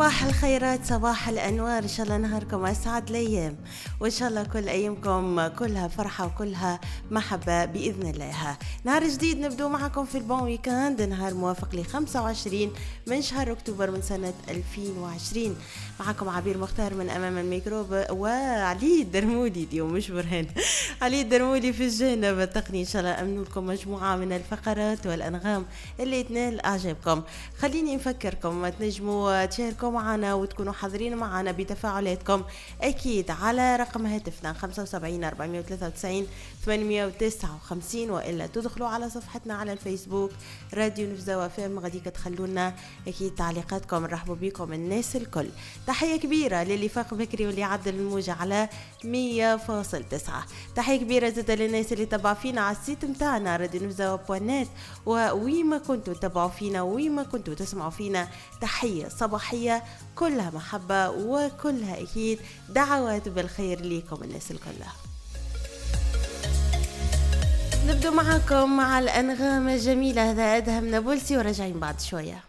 صباح الخيرات، صباح الأنوار، إن شاء الله نهاركم أسعد الأيام، وإن شاء الله كل أيامكم كلها فرحة وكلها محبة بإذن الله. نهار جديد نبدو معكم في البون ويكاند، نهار موافق ل 25 من شهر أكتوبر من سنة 2020. معكم عبير مختار من أمام الميكروب، وعلي الدرمولي اليوم مش برهان علي الدرمولي في الجانب التقني. إن شاء الله أمنوا لكم مجموعة من الفقرات والأنغام اللي تنال أعجابكم. خليني نفكركم تنجموا تشاركوا معنا وتكونوا حاضرين معنا بتفاعلاتكم أكيد على رقم هاتفنا 75 493 859، وإلا تدخلوا على صفحتنا على الفيسبوك راديو نفزة وفام، غاديك تخلونا أكيد تعليقاتكم. نرحبوا بكم الناس الكل. تحية كبيرة للي فاق بكري واللي عدل الموجة على 100.9. تحية كبيرة زادة للناس اللي تبع فينا على السيت متاعنا راديو نفزة وبوانات، وما كنتوا تتابعوا فينا وما كنتوا تسمعوا فينا. تحية صباحية كلها محبة وكلها أكيد دعوات بالخير ليكم الناس الكلها. نبدو معكم مع الأنغام الجميلة. هذا أدهم نابلسي ورجعين بعد شوية.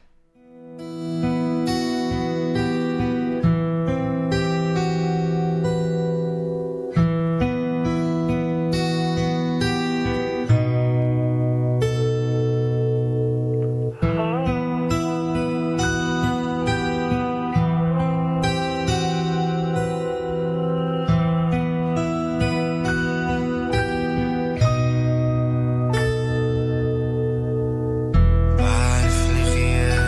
بعرف الغياب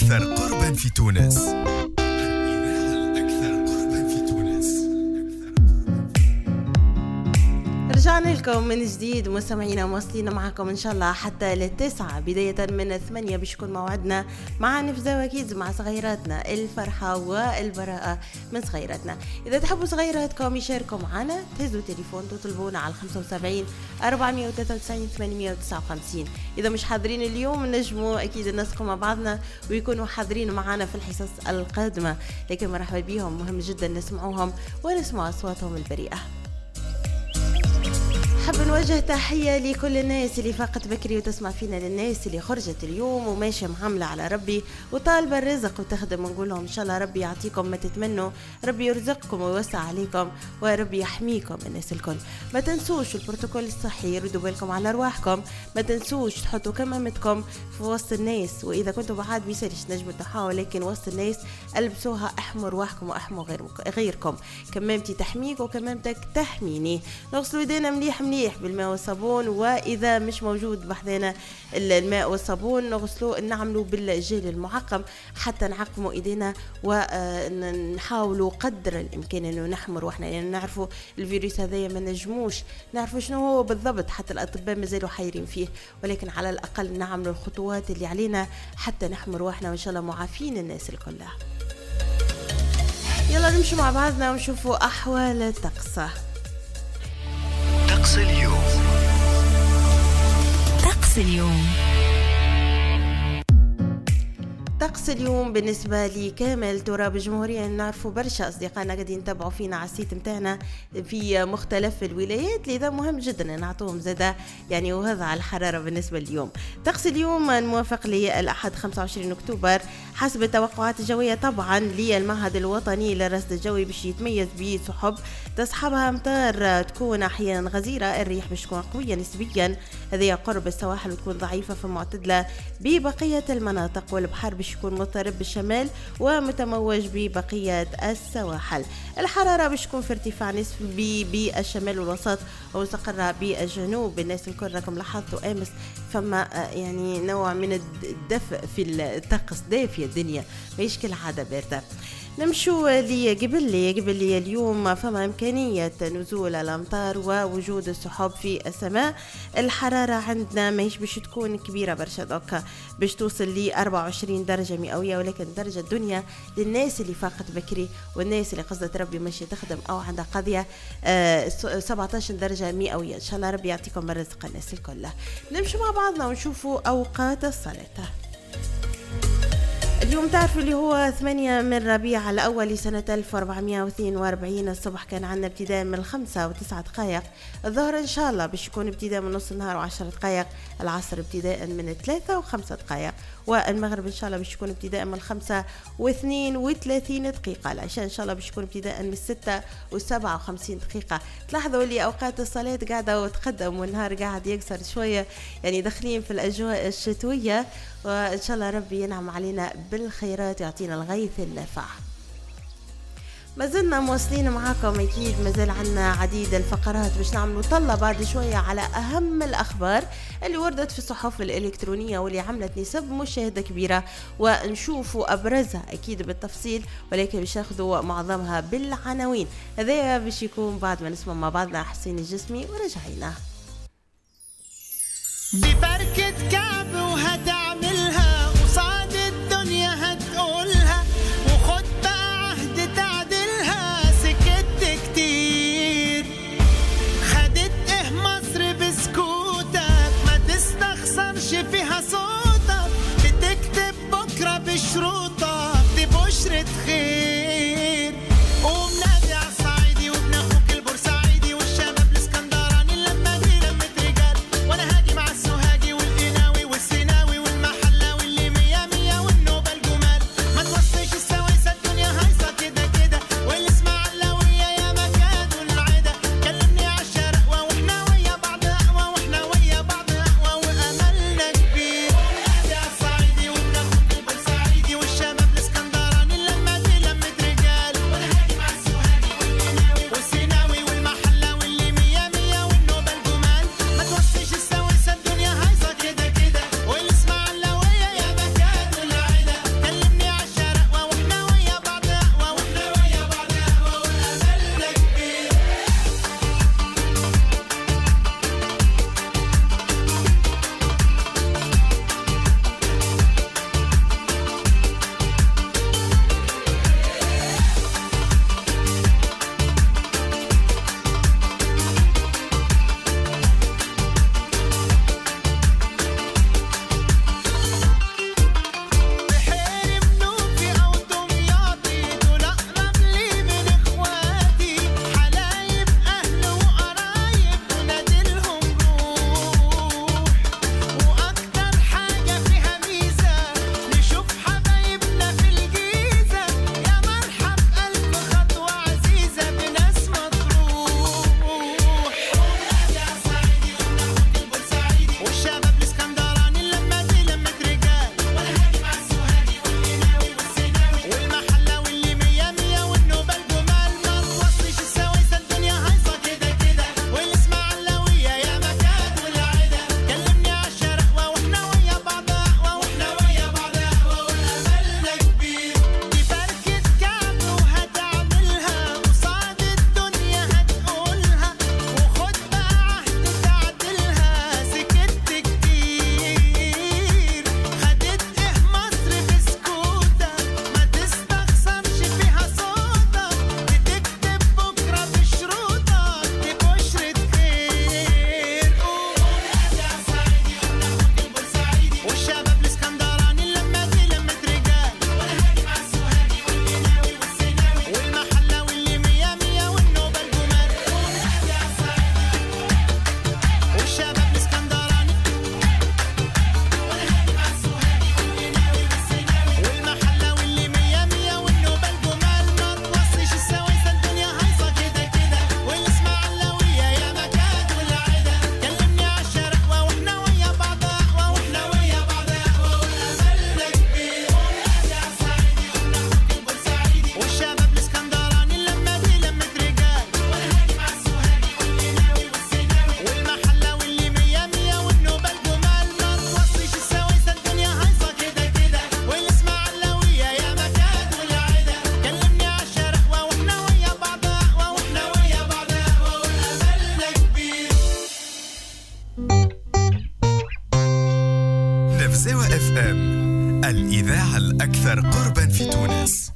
الأكثر قرباً في تونس. رجعنا لكم من جديد مستمعينا، مواصلين معكم ان شاء الله حتى للتسعة، بداية من 8 باش يكون موعدنا مع نفزاوة كيدز مع صغيراتنا، الفرحة والبراءة من صغيراتنا. اذا تحبوا صغيراتكم يشاركوا معنا تهزوا تليفون تطلبونا على 75 493 859. اذا مش حاضرين اليوم نجموا اكيد ننسقوا مع بعضنا ويكونوا حاضرين معنا في الحصص القادمة، لكن مرحبا بيهم، مهم جدا نسمعوهم ونسمع اصواتهم البريئة. حب نوجه تحية لكل الناس اللي فاقت بكري وتسمع فينا، للناس اللي خرجت اليوم وماشية معاملة على ربي وطالبة الرزق وتخدم، ونقول لهم إن شاء الله ربي يعطيكم ما تتمنوا، ربي يرزقكم ويوسع عليكم وربي يحميكم الناس الكل. ما تنسوش البروتوكول الصحي، ردوا بالكم على أرواحكم، ما تنسوش تحطوا كمامتكم في وسط الناس، وإذا كنتوا بعاد بيسالش نجموا تحاول، لكن وسط الناس ألبسوها، احموا رواحكم واحموا غيركم. كمامتي تحميك وكمامتك تحميني. نغسلوا ايدينا مليح بالماء والصابون، واذا مش موجود بحذنا الماء والصابون نغسلوه، نعملوا بالجيل المعقم حتى نعقموا ايدينا، ونحاولوا قدر الامكان انه نحمر واحنا، يعني نعرفوا الفيروس هذا ما نجموش نعرفوا شنو هو بالضبط، حتى الاطباء مازالوا حيرين فيه، ولكن على الاقل نعملوا الخطوات اللي علينا حتى نحمر واحنا، وان شاء الله معافين الناس الكلها. يلا نمشي مع بعضنا ونشوفوا احوال الطقس. طقس اليوم. طقس اليوم. طقس اليوم بالنسبة لي كامل تراب الجمهورية، نعرفوا برشا أصدقائنا قاعدين يتابعوا فينا على السيت متاعنا في مختلف الولايات، لذا مهم جدا نعطوهم زادة يعني، وهذا على الحرارة بالنسبة اليوم. طقس اليوم الموافق للأحد 25 أكتوبر حسب التوقعات الجوية طبعا للمعهد الوطني للرصد الجوي، باش يتميز بسحب تصحبها أمطار تكون أحيانا غزيرة، الريح باش تكون قوية نسبيا، هذه قرب السواحل وتكون ضعيفة في معتدلة ببقية المناطق، والبحر باش يكون مضطرب بالشمال ومتموج ببقية السواحل. الحرارة باش تكون في ارتفاع نسبي بالشمال والوسط ومستقرة بالجنوب. الناس الكل راكم لاحظتوا امس فما يعني نوع من الدفء في الطقس، دافية الدنيا ماهيش كالعادة باردة. نمشوا قبل لي اليوم فما إمكانية نزول الأمطار ووجود السحاب في السماء. الحرارة عندنا ماهيش باش تكون كبيرة برشا، دوكا باش توصل ل 24 درجة مئوية، ولكن درجة الدنيا للناس اللي فاقت بكري والناس اللي قصدت ربي ماشي تخدم أو عندها قضية 17 درجة مئوية. إن شاء الله ربي يعطيكم الرزق الناس الكل. نمشوا مع بعضنا ونشوفوا أوقات الصلاة. اليوم تعرفوا اللي هو 8 من ربيع الأول لسنة 1442 الصبح، كان عندنا ابتداء من 5 و9 دقائق. الظهر إن شاء الله باش يكون ابتداء من نص النهار و10 دقائق. العصر ابتداء من 3 و5 دقائق. والمغرب إن شاء الله باش يكون ابتداء من 5 و32 دقيقة. العشاء إن شاء الله باش يكون ابتداء من 6 و57 دقيقة. تلاحظوا اللي أوقات الصلاة قاعدة وتقدم والنهار قاعد يكسر شوية، يعني داخلين في الأجواء الشتوية، وإن شاء الله ربي ينعم علينا بالخيرات يعطينا الغيث النافع. ما زلنا مواصلين معاكم، أكيد ما زال عنا عديد الفقرات باش نعملوا طلة بعد شوية على أهم الأخبار اللي وردت في الصحف الإلكترونية واللي عملت نسب مشاهدة كبيرة، ونشوفوا أبرزها أكيد بالتفصيل، ولكن باش ناخذوا معظمها بالعناوين. هذا باش يكون بعد ما نسمع مع بعضنا حسين الجسمي ورجعينا. ببركة كعب وهتعملها قصاد الدنيا هتقولها، وخد بقى عهد تعدلها، سكت كتير خدت ايه مصر بسكوتك، ما تستخسرش فيها صوتك، بتكتب بكرة بشروطك، دي بشرة خير. قوم نادي عالصعيدي وابن اخوك البورسعيدي والشباب الاسكندراني، لما دي لمة رجال، وانا هاجي مع السوهاجي والقناوي والسيناوي والمحلاوي اللي مية مية والنوبة الجمال. ما توصيش السويسة الدنيا هايصة كده كده، والاسماعيلاوية يا مكان والعدا. كلمني عالشرقوة واحنا ويا بعض اقوى، واحنا ويا بعض اقوى واملنا كبير. نادي عالصعيدي وابن اخوك البورسعيدي والشباب الاسكندراني، لما دي الأكثر قربا في تونس.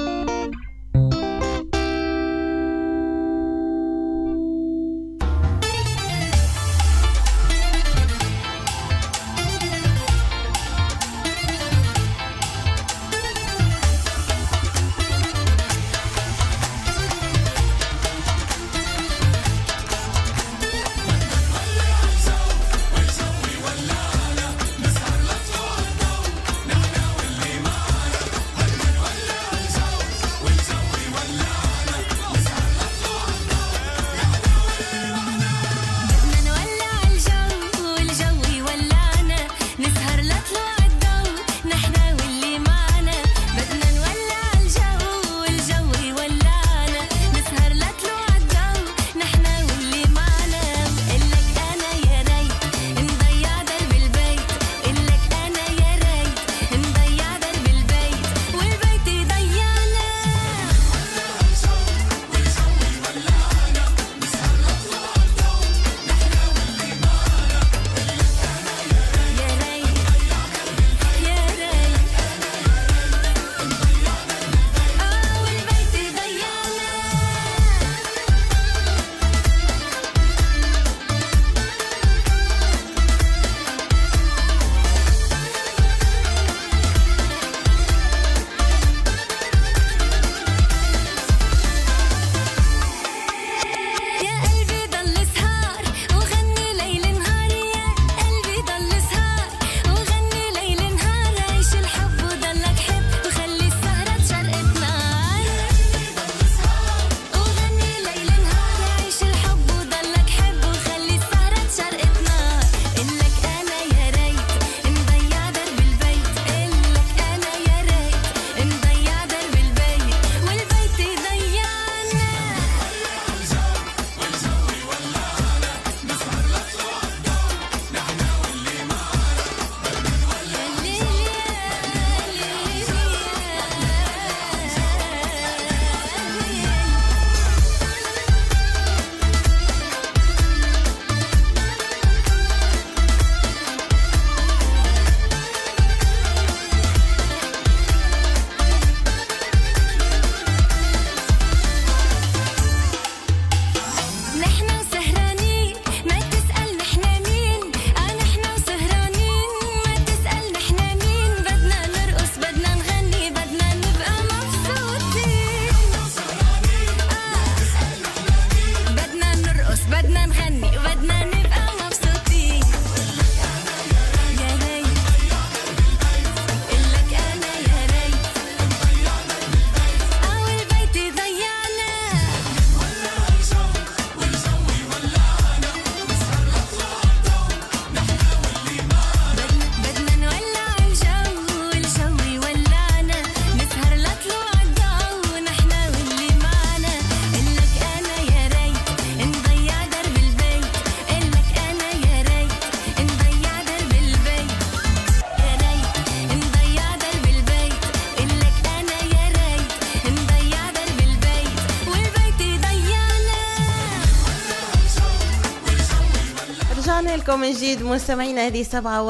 لكم من جديد مستمعينا، هذه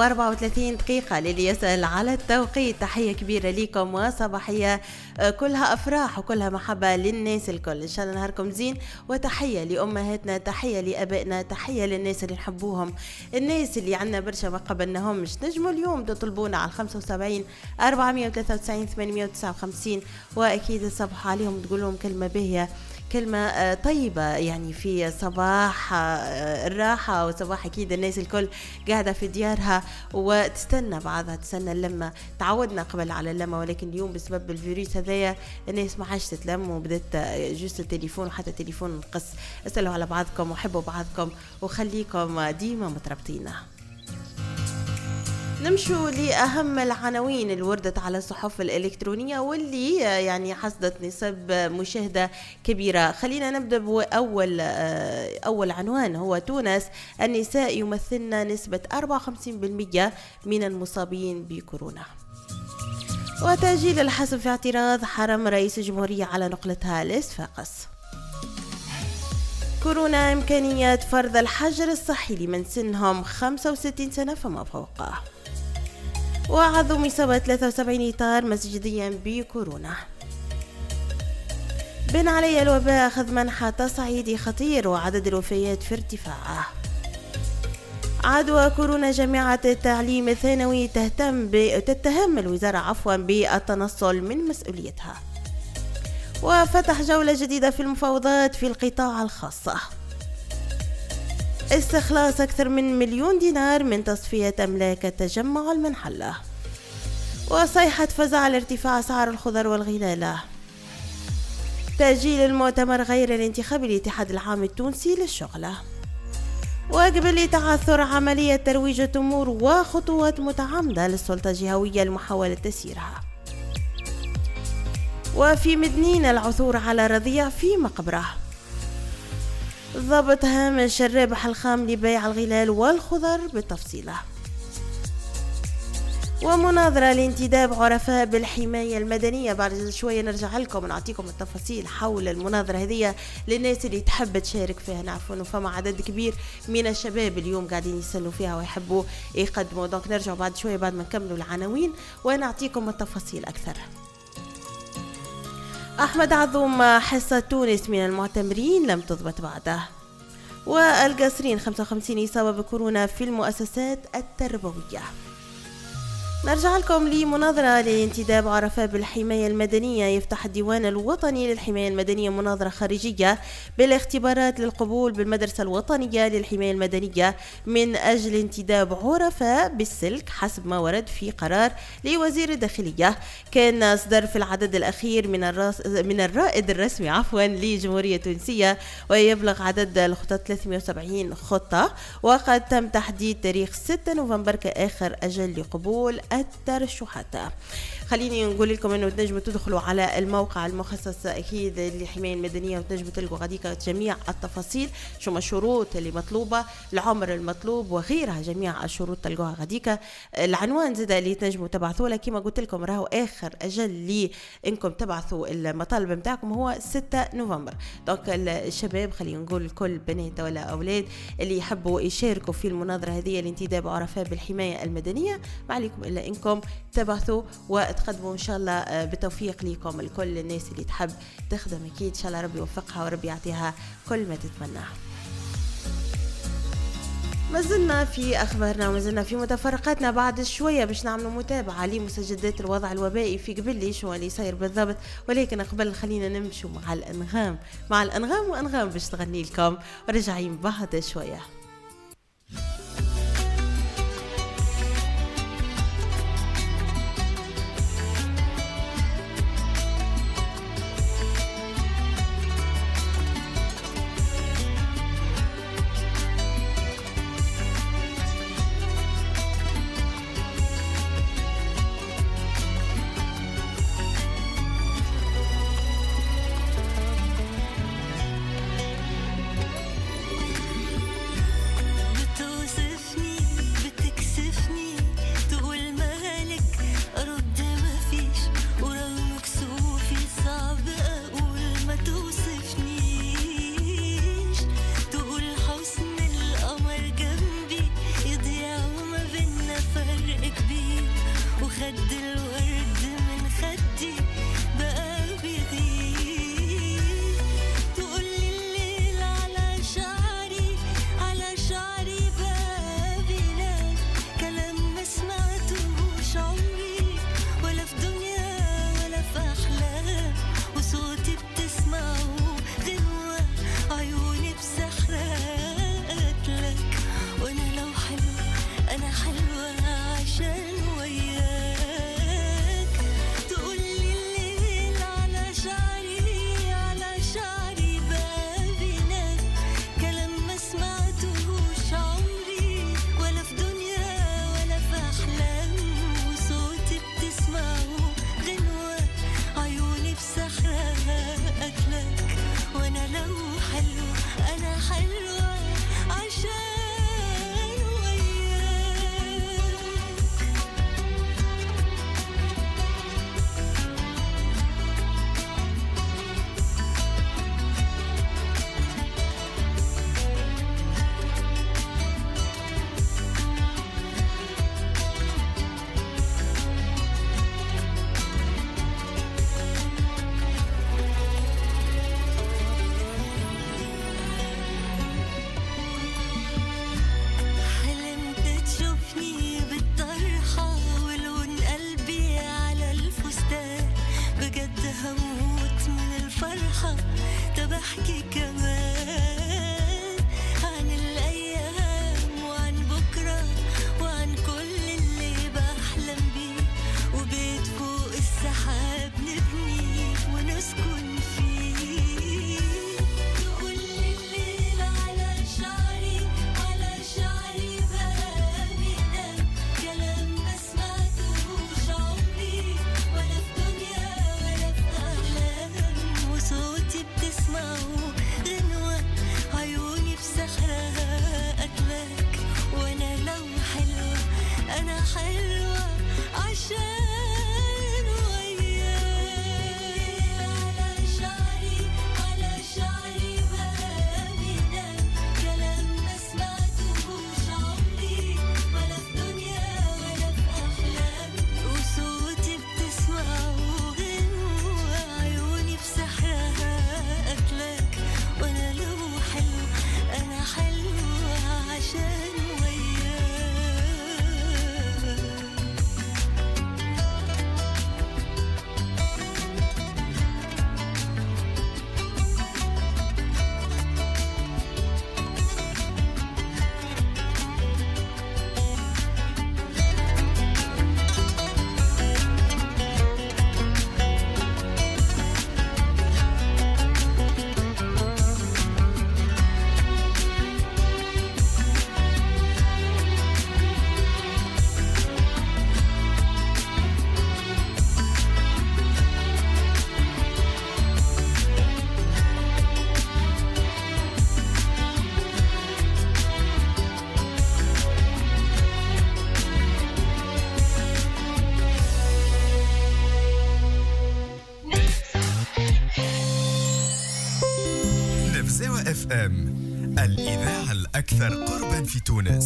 7:34 دقيقة للي يسأل على التوقيت. تحية كبيرة لكم وصباحية كلها أفراح وكلها محبة للناس الكل. إن شاء الله نهاركم زين، وتحية لأمهاتنا، تحية لأبائنا، تحية للناس اللي نحبوهم، الناس اللي عنا برشا ما قبلناهمش. نجموا اليوم تطلبونا على 75 493 859، وأكيد الصبح عليهم تقول لهم كلمة باهية، كلمة طيبة يعني في صباح الراحة وصباح أكيد الناس الكل قاعدة في ديارها وتستنى بعضها، تستنى اللمة. تعودنا قبل على اللمة، ولكن اليوم بسبب الفيروس هذايا الناس ما عادش تتلم وبدأت جوست التليفون وحتى التليفون نقص. اسألوا على بعضكم وحبوا بعضكم وخليكم ديما متربطين. نمشوا لأهم العناوين اللي وردت على الصحف الإلكترونية واللي يعني حصدت نسب مشاهدة كبيرة. خلينا نبدأ بأول عنوان، هو تونس النساء يمثلن نسبة 54% من المصابين بكورونا. وتأجيل الحسم في اعتراض حرم رئيس الجمهورية على نقلتها لصفاقس. كورونا إمكانية فرض الحجر الصحي لمن سنهم 65 سنة فما فوق. وعظم إصابة 73 إطار مسجديا بكورونا. بن علي الوباء أخذ منحى تصعيدي خطير وعدد الوفيات في عدوى كورونا. جامعة التعليم الثانوي تتهم الوزارة بالتنصل من مسؤوليتها. وفتح جولة جديدة في المفاوضات في القطاع الخاص. استخلاص أكثر من 1,000,000 دينار من تصفية أملاك التجمع المنحلة. وصيحة فزع لارتفاع أسعار الخضر والغلالة. تأجيل المؤتمر غير الانتخابي للاتحاد العام التونسي للشغلة. وقبل تعثر عملية ترويج التمور وخطوات متعمدة للسلطة الجهوية لمحاولة تسييرها. وفي مدنين العثور على رضيع في مقبره. ضبط هامش الربح الخام لبيع الغلال والخضر بالتفصيلة. ومناظرة لانتداب عرفاء بالحماية المدنية. بعد شوية نرجع لكم ونعطيكم التفاصيل حول المناظرة هذه للناس اللي تحب تشارك فيها. نعرفوا انه فما عدد كبير من الشباب اليوم قاعدين يسلوا فيها ويحبوا يقدموا. دونك نرجع بعد شوية بعد ما نكملوا العناوين ونعطيكم التفاصيل أكثر. أحمد عظوم حصة تونس من المعتمرين لم تضبط بعده. والقصرين 55 إصابة بكورونا في المؤسسات التربوية. نرجع لكم لمناظرة لانتداب عرفاء بالحماية المدنية. يفتح الديوان الوطني للحماية المدنية مناظرة خارجية بالاختبارات للقبول بالمدرسة الوطنية للحماية المدنية من أجل انتداب عرفاء بالسلك حسب ما ورد في قرار لوزير الداخلية كان أصدر في العدد الأخير من الرائد الرسمي لجمهورية تونسية. ويبلغ عدد الخطط 370 خطة. وقد تم تحديد تاريخ 6 نوفمبر كآخر أجل لقبول الترشحات. خليني نقول لكم انه تنجموا تدخلوا على الموقع المخصص اكيد للحمايه المدنيه وتنجموا تلقوا غاديك جميع التفاصيل شو الشروط اللي مطلوبه العمر المطلوب وغيرها. جميع الشروط تلقوها غاديك. العنوان زاد اللي تنجموا تبعثوا له كما قلت لكم راهو اخر اجل لي انكم تبعثوا المطالب نتاعكم هو 6 نوفمبر. دونك الشباب خلينا نقول كل بنات ولا اولاد اللي يحبوا يشاركوا في المناظره هذه لانتداب عرفاء بالحمايه المدنيه ما عليكم الا انكم تبعثوا وتقدموا ان شاء الله بتوفيق لكم لكل الناس اللي تحب تخدم. اكيد ان شاء الله ربي يوفقها وربي يعطيها كل ما تتمناه. ما زلنا في اخبارنا وما زلنا في متفرقاتنا. بعد شويه باش نعملوا متابعه لمستجدات الوضع الوبائي في قبل شو اللي صاير بالضبط. ولكن قبل خلينا نمشوا مع الانغام وانغام باش تغني لكم ورجعين بعد شويه. اف ام، الإذاعة الأكثر قربا في تونس.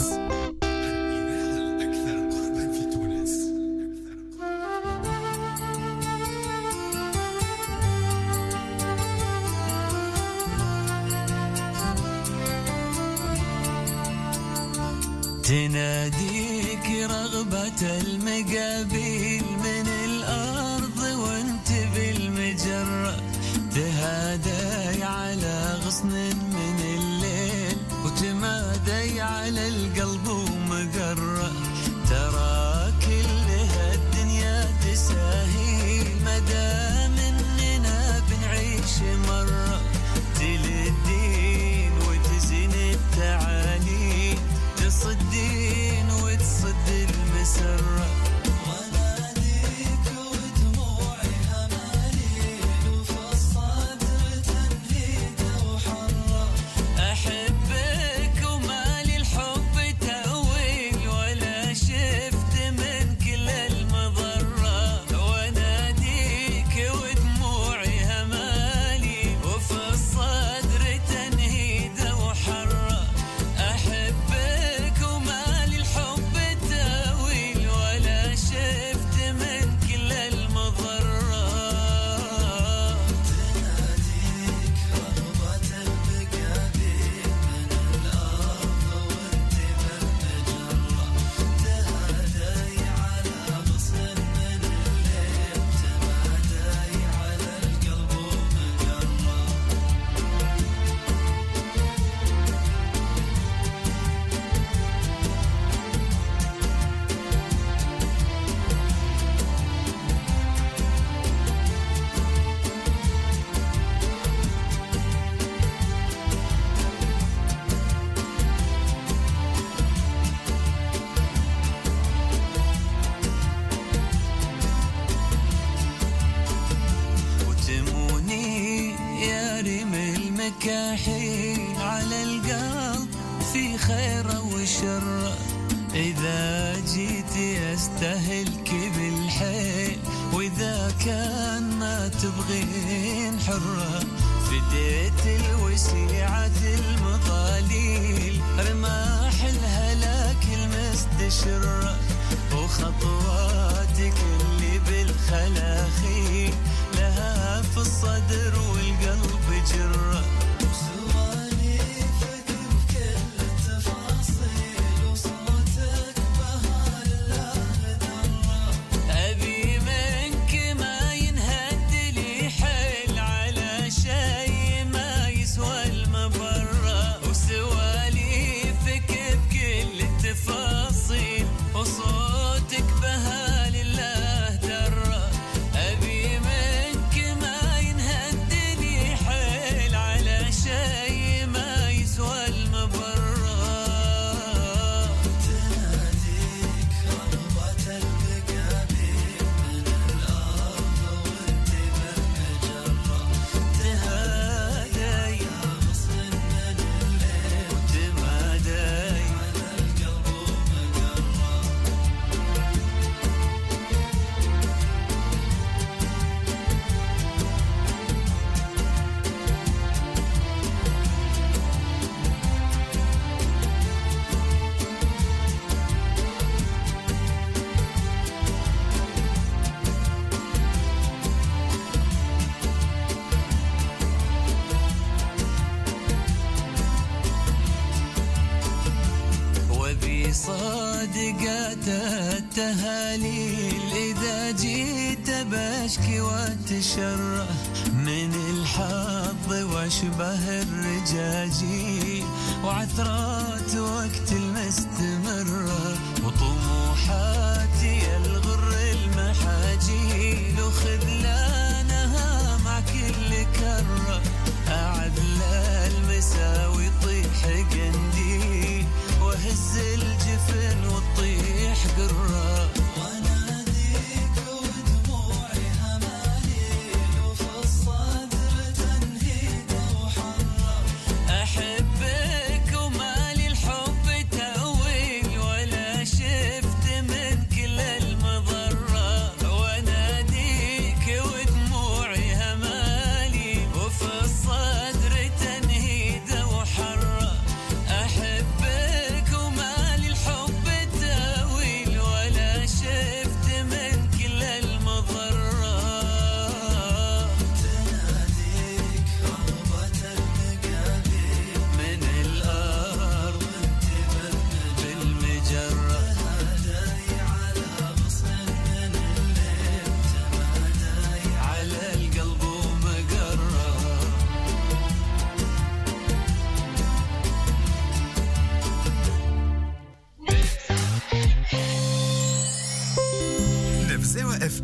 تناديك رغبة المقابيل من الأرض وانت بالمجرة، تهادي على غصن من الليل وتمادي على القلب ومقرة. ترى كل هالدنيا تساهي مدام اننا بنعيش مرة، تلدين وتزين التعالي، تصدين وتصد المسرة. وناديك ودموعي هماليل وفي الصدر تنهيد وحرة، أحبك ومالي الحب تأويل ولا شفت من كل المضرة. وناديك ودموعي هماليل وفي الصدر تنهيد وحرة، أحبك ومالي الحب تأويل ولا شفت من كل المضرة. تناديك رغبة المقابيل من الأرض وانت بالمجرة، تهادي على غصن من الليل، تمادي على القلب ومقرة. وتموني يا ريم المكاحيل على القلب في خير وشر، إذا جيت يستهلك بالحيل وإذا كان ما تبغين حرة. فديت الوسيعة المضاليل رماح الهلاك المستشرة، وخطواتك اللي بالخلاخيل لها في الصدر والقلب جرة. سواليفك بكل التفاصيل وصوتك بها لله درة، أبي منك ما ينهد لي حيل على شيء ما يسوى المبرة. وسواليفك بكل التفاصيل وصوتك بها لله درة، أبي منك ما ينهد لي حيل على شيء ما يسوى المبرة. تناديك رغبة المقابيل من الأرض وانت بالمجرة، تهادي غصن من الليل وتمادي على القلب ومقرة. وبصادقات التهاليل إذا جيت بشكي واتشره، من الحظ واشبه الرجاجيل وعثرات وقت المستمرة، وطموحاتي الغر المحاجيل وخذلانها مع كل كرة. أعدل المساوي يطيح قنديل وهز الجفن وتطيح قرة. وناديك ودموعي هماليل وفي الصدر تنهيد وحرة، أحبك ومالي الحب تأويل ولا شفت من كل المضرة. وناديك ودموعي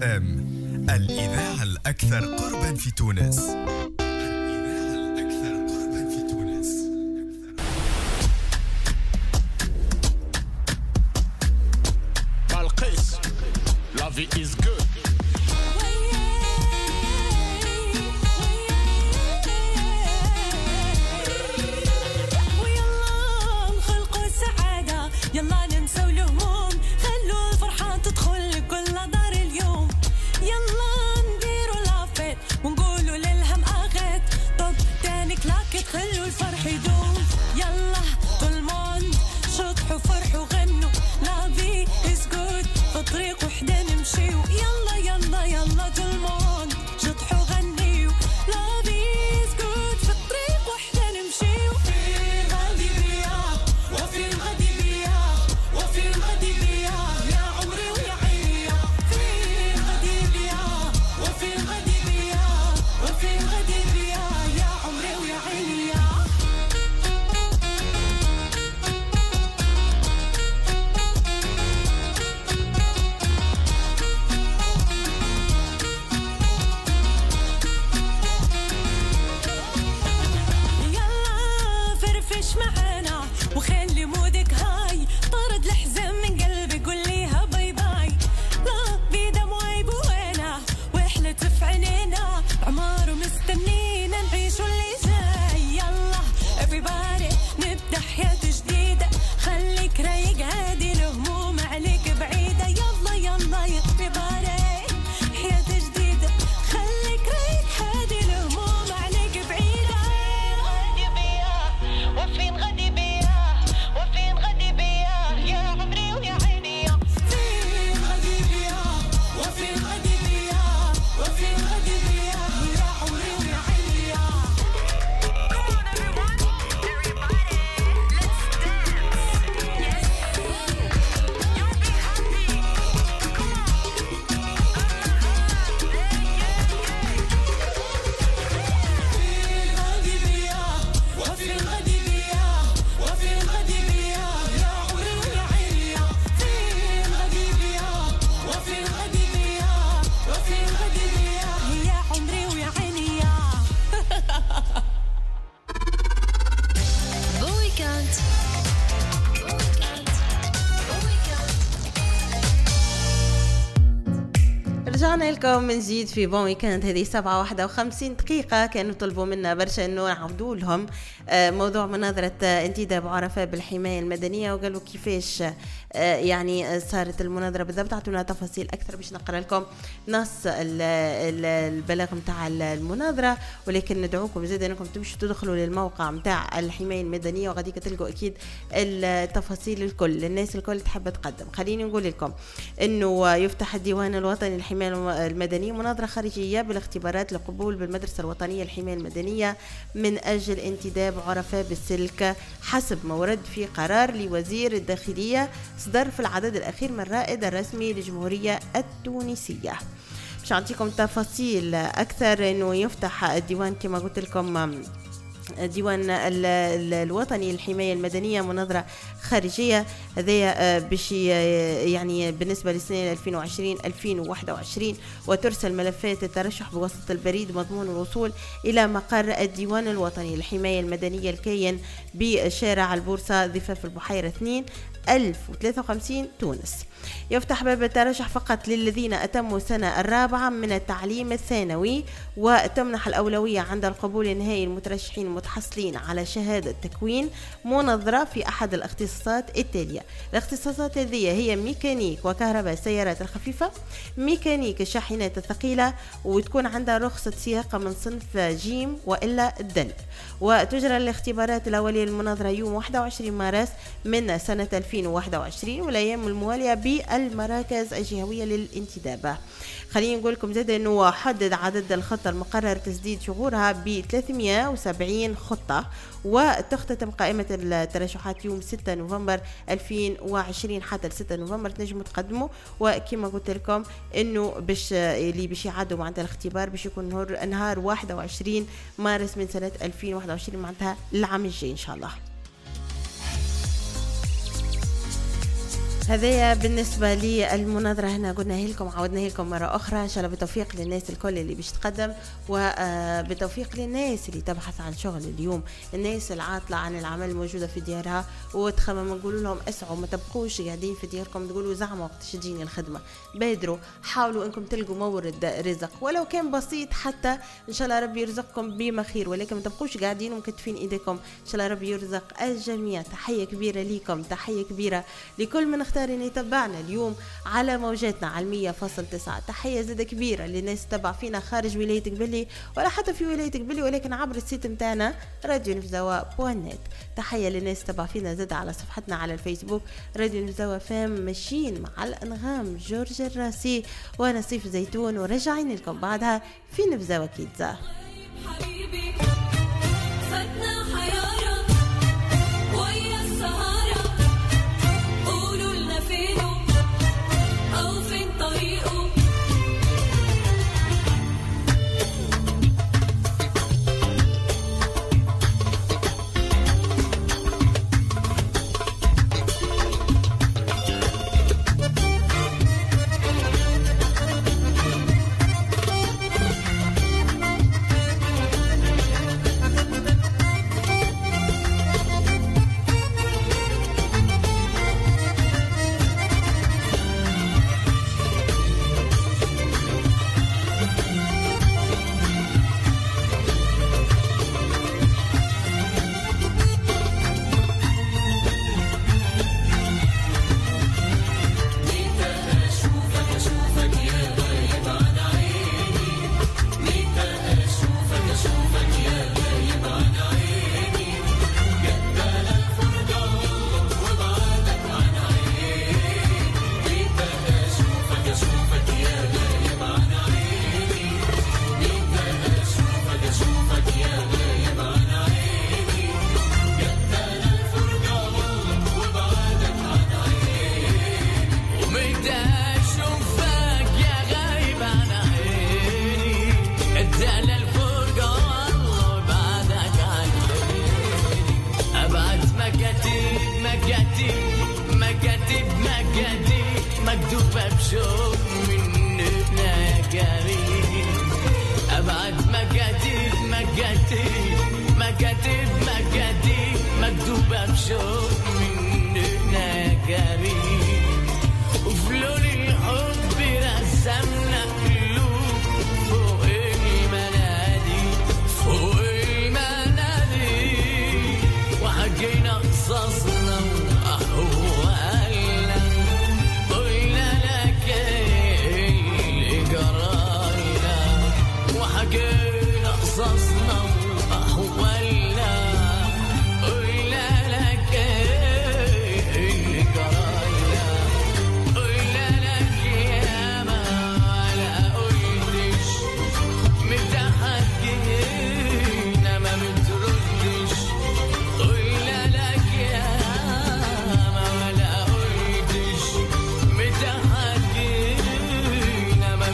FM الإذاعة الأكثر قربا في تونس. Balqis, la vie is good. يلا ننسى الهموم خلوا الفرحة تدخل كل دار اليوم يلا نديروا لافيت ونقولوا للهم آغت طب تاني كلاكت خلوا الفرح يدوم يلا كل موند شطحوا فرحوا غنوا لا في is good في طريق وحدة نمشيو يلا يلا يلا كل موند شطحوا غنيو لا في is good في طريق وحدة نمشيو في الغد بياه وفي الغد وفي الغد بياه يا عمري ويا عيني في الغد بياه وفي الغد بياه وفي الغد بياه يا عمري ويا عيني يلا فرفش معانا وخلي مودك هاي طرد الحزن من قلبي قول ليها باي باي لا بيدا موي بوينا وحلت في عينينا عمار ومستنينا نعيش اللي جاي يلا everybody نبدأ حياة جديدة خليك رايق هادي الهموم عليك بعيدة يلا يلا يا everybody حياة جديدة خليك رايق هادي الهموم عليك بعيدة وفي الغد بياه وفي الغد بياه يا عمري ويا عيني في الغد بياه وفي الغد بياه وفي الغد بياه يا عمري ويا عيني وفي الغد بياه وفي الغد بياه يا عمري ويا عيني في الغد بياه وفي الغد بياه وفي الغد بياه يا عمري ويا عيني Bon week-end. رجعنا لكم من جديد في بون ويكاند. هذه 7:51 دقيقة. كانوا طلبوا منا برشا انه نعودوا لهم موضوع مناظرة انتداب عرفاء بالحماية المدنية وقالوا كيفاش يعني صارت المناظرة بالضبط. عطونا تفاصيل أكثر باش نقرأ لكم نص البلاغ متاع المناظرة، ولكن ندعوكم زاد انكم تمشوا تدخلوا للموقع متاع الحماية المدنية وغاديك تلقوا أكيد التفاصيل الكل للناس الكل تحب تقدم. خليني نقول لكم انه يفتح الديوان الوطني للحماية المدنية مناظرة خارجية بالاختبارات لقبول بالمدرسة الوطنية للحماية المدنية من أجل انتداب عرفاء بالسلك حسب ما ورد في قرار لوزير الداخلية صدر في العدد الأخير من الرائد الرسمي للجمهورية التونسية. مش أعطيكم تفاصيل أكثر. إنه يفتح الديوان كما قلت لكم الديوان الوطني للحماية المدنية مناظرة خارجية هذه باش يعني بالنسبة للسنة 2020-2021 وترسل ملفات الترشح بواسطة البريد مضمون الوصول إلى مقر الديوان الوطني للحماية المدنية الكاين بشارع البورصة ضفاف البحيرة 2 1053 تونس. يفتح باب الترشح فقط للذين أتموا السنة الرابعة من التعليم الثانوي، وتمنح الأولوية عند القبول النهائي المترشحين المتحصلين على شهادة تكوين منظرة في أحد الاختصاصات التالية. الاختصاصات هذه هي ميكانيك وكهرباء السيارات الخفيفة، ميكانيك الشاحنات الثقيلة، وتكون عندها رخصة سياقة من صنف جيم وإلا الدل. وتجرى الاختبارات الأولية للمناظرة يوم 21 مارس من سنة 2021 والأيام الموالية بالمراكز الجهوية للانتداب. خلينا نقول لكم زاد انه حدد عدد الخطة المقرر تسديد شهورها ب 370 خطة، وتختتم قائمة الترشحات يوم 6 نوفمبر 2020 حتى 6 نوفمبر تنجموا تقدموا. وكما قلت لكم انه باش اللي باش يعدوا مع الاختبار باش يكون نهار 21 مارس من سنة 2021 معناتها العام الجاي ان شاء الله. هذايا بالنسبة للمناظرة. هنا قلنا لكم عودنا لكم مرة أخرى إن شاء الله بالتوفيق للناس الكل اللي باش تقدم، وبالتوفيق للناس اللي تبحث عن شغل اليوم، الناس العاطلة عن العمل الموجودة في ديارها وتخمم. نقول لهم اسعوا، ما تبقوش قاعدين في دياركم تقولوا زعما وقت تجيني الخدمة. بادروا، حاولوا انكم تلقوا مورد رزق ولو كان بسيط، حتى ان شاء الله ربي يرزقكم بما خير، ولكن ما تبقوش قاعدين ومكتفين ايديكم. ان شاء الله ربي يرزق الجميع. تحية كبيرة ليكم، تحية كبيرة لكل من اختار ان يتبعنا اليوم على موجاتنا على 100.9. تحية زادة كبيرة للناس تتبع فينا خارج ولاية قبلي ولا حتى في ولاية قبلي، ولكن عبر السيت متاعنا راديو نفزاوة.net. تحية للناس تتبع فينا زادة على صفحتنا على الفيسبوك راديو نفزاوة فام. ماشيين مع الأنغام جورج الراسي ونصيف زيتون، ورجعين لكم بعدها في نفزاوة كيتزا. حبيبي فتنا حيارة ويا السهارة، قولوا لنا فينه أو فين طريقه.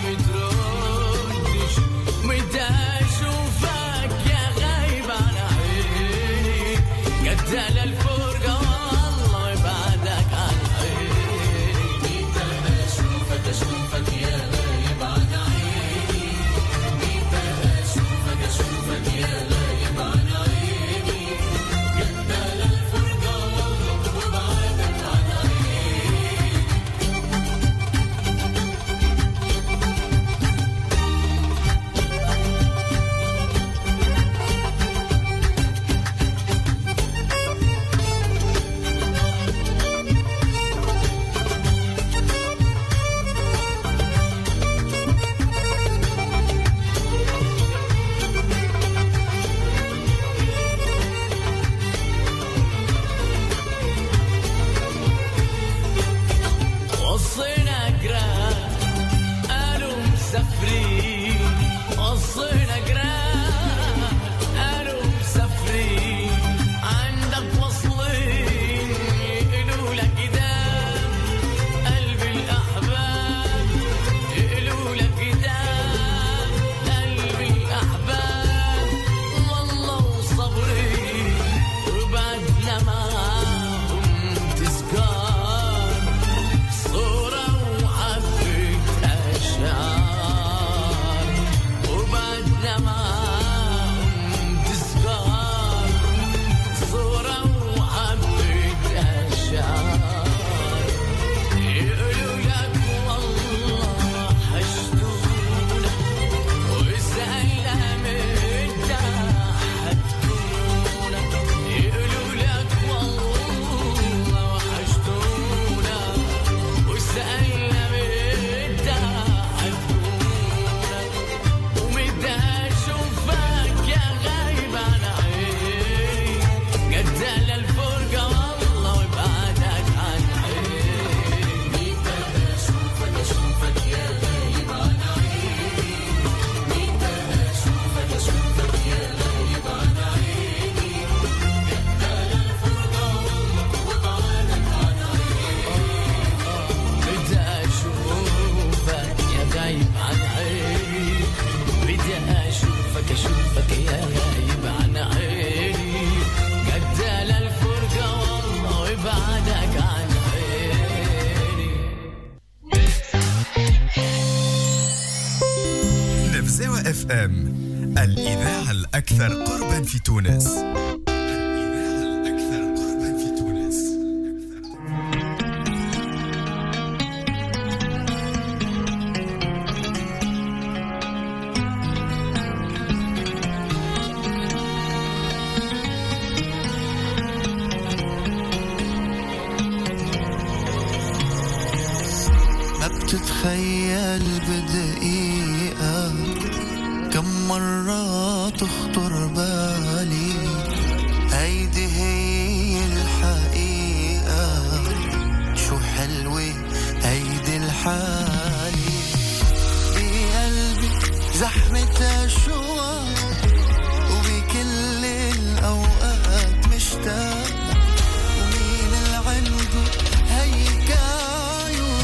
متى اشوفك يا غايب عن عيني FM الإذاعة الأكثر قربا في تونس. تتخيل بدقيقة كم مرة تخطر بالي هيدي هي الحقيقة شو حلوة هيدي الحالي بقلبي زحمة أشواق وبكل الأوقات مشتاق ومين اللي عنده هيكايو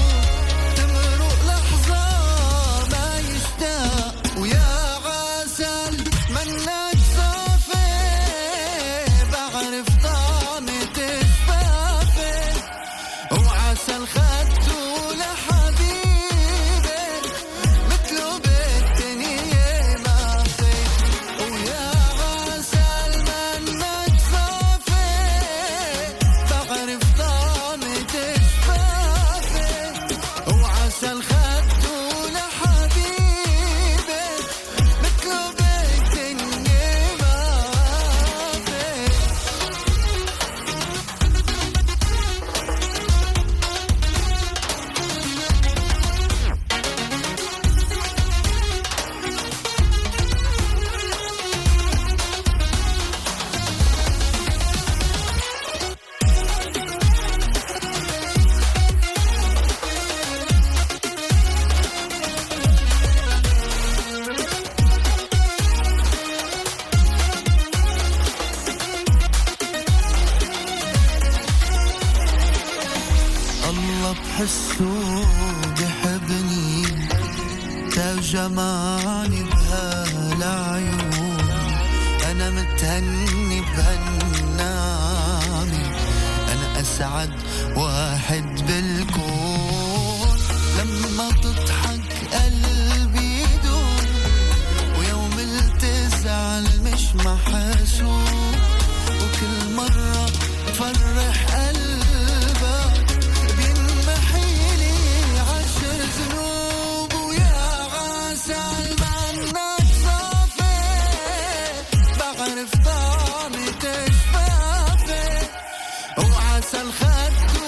جمعني بهالعيون أنا متهني بهالنعمة أنا أسعد واحد بالكون لما تضحك قلبي يدوم ويوم التزعل مش محسوب وكل مرة تفرح قلبك بينمحيلي 10 ذنوب ويا عسل منك صافي بعرف طعمة شفافي وعسل خدته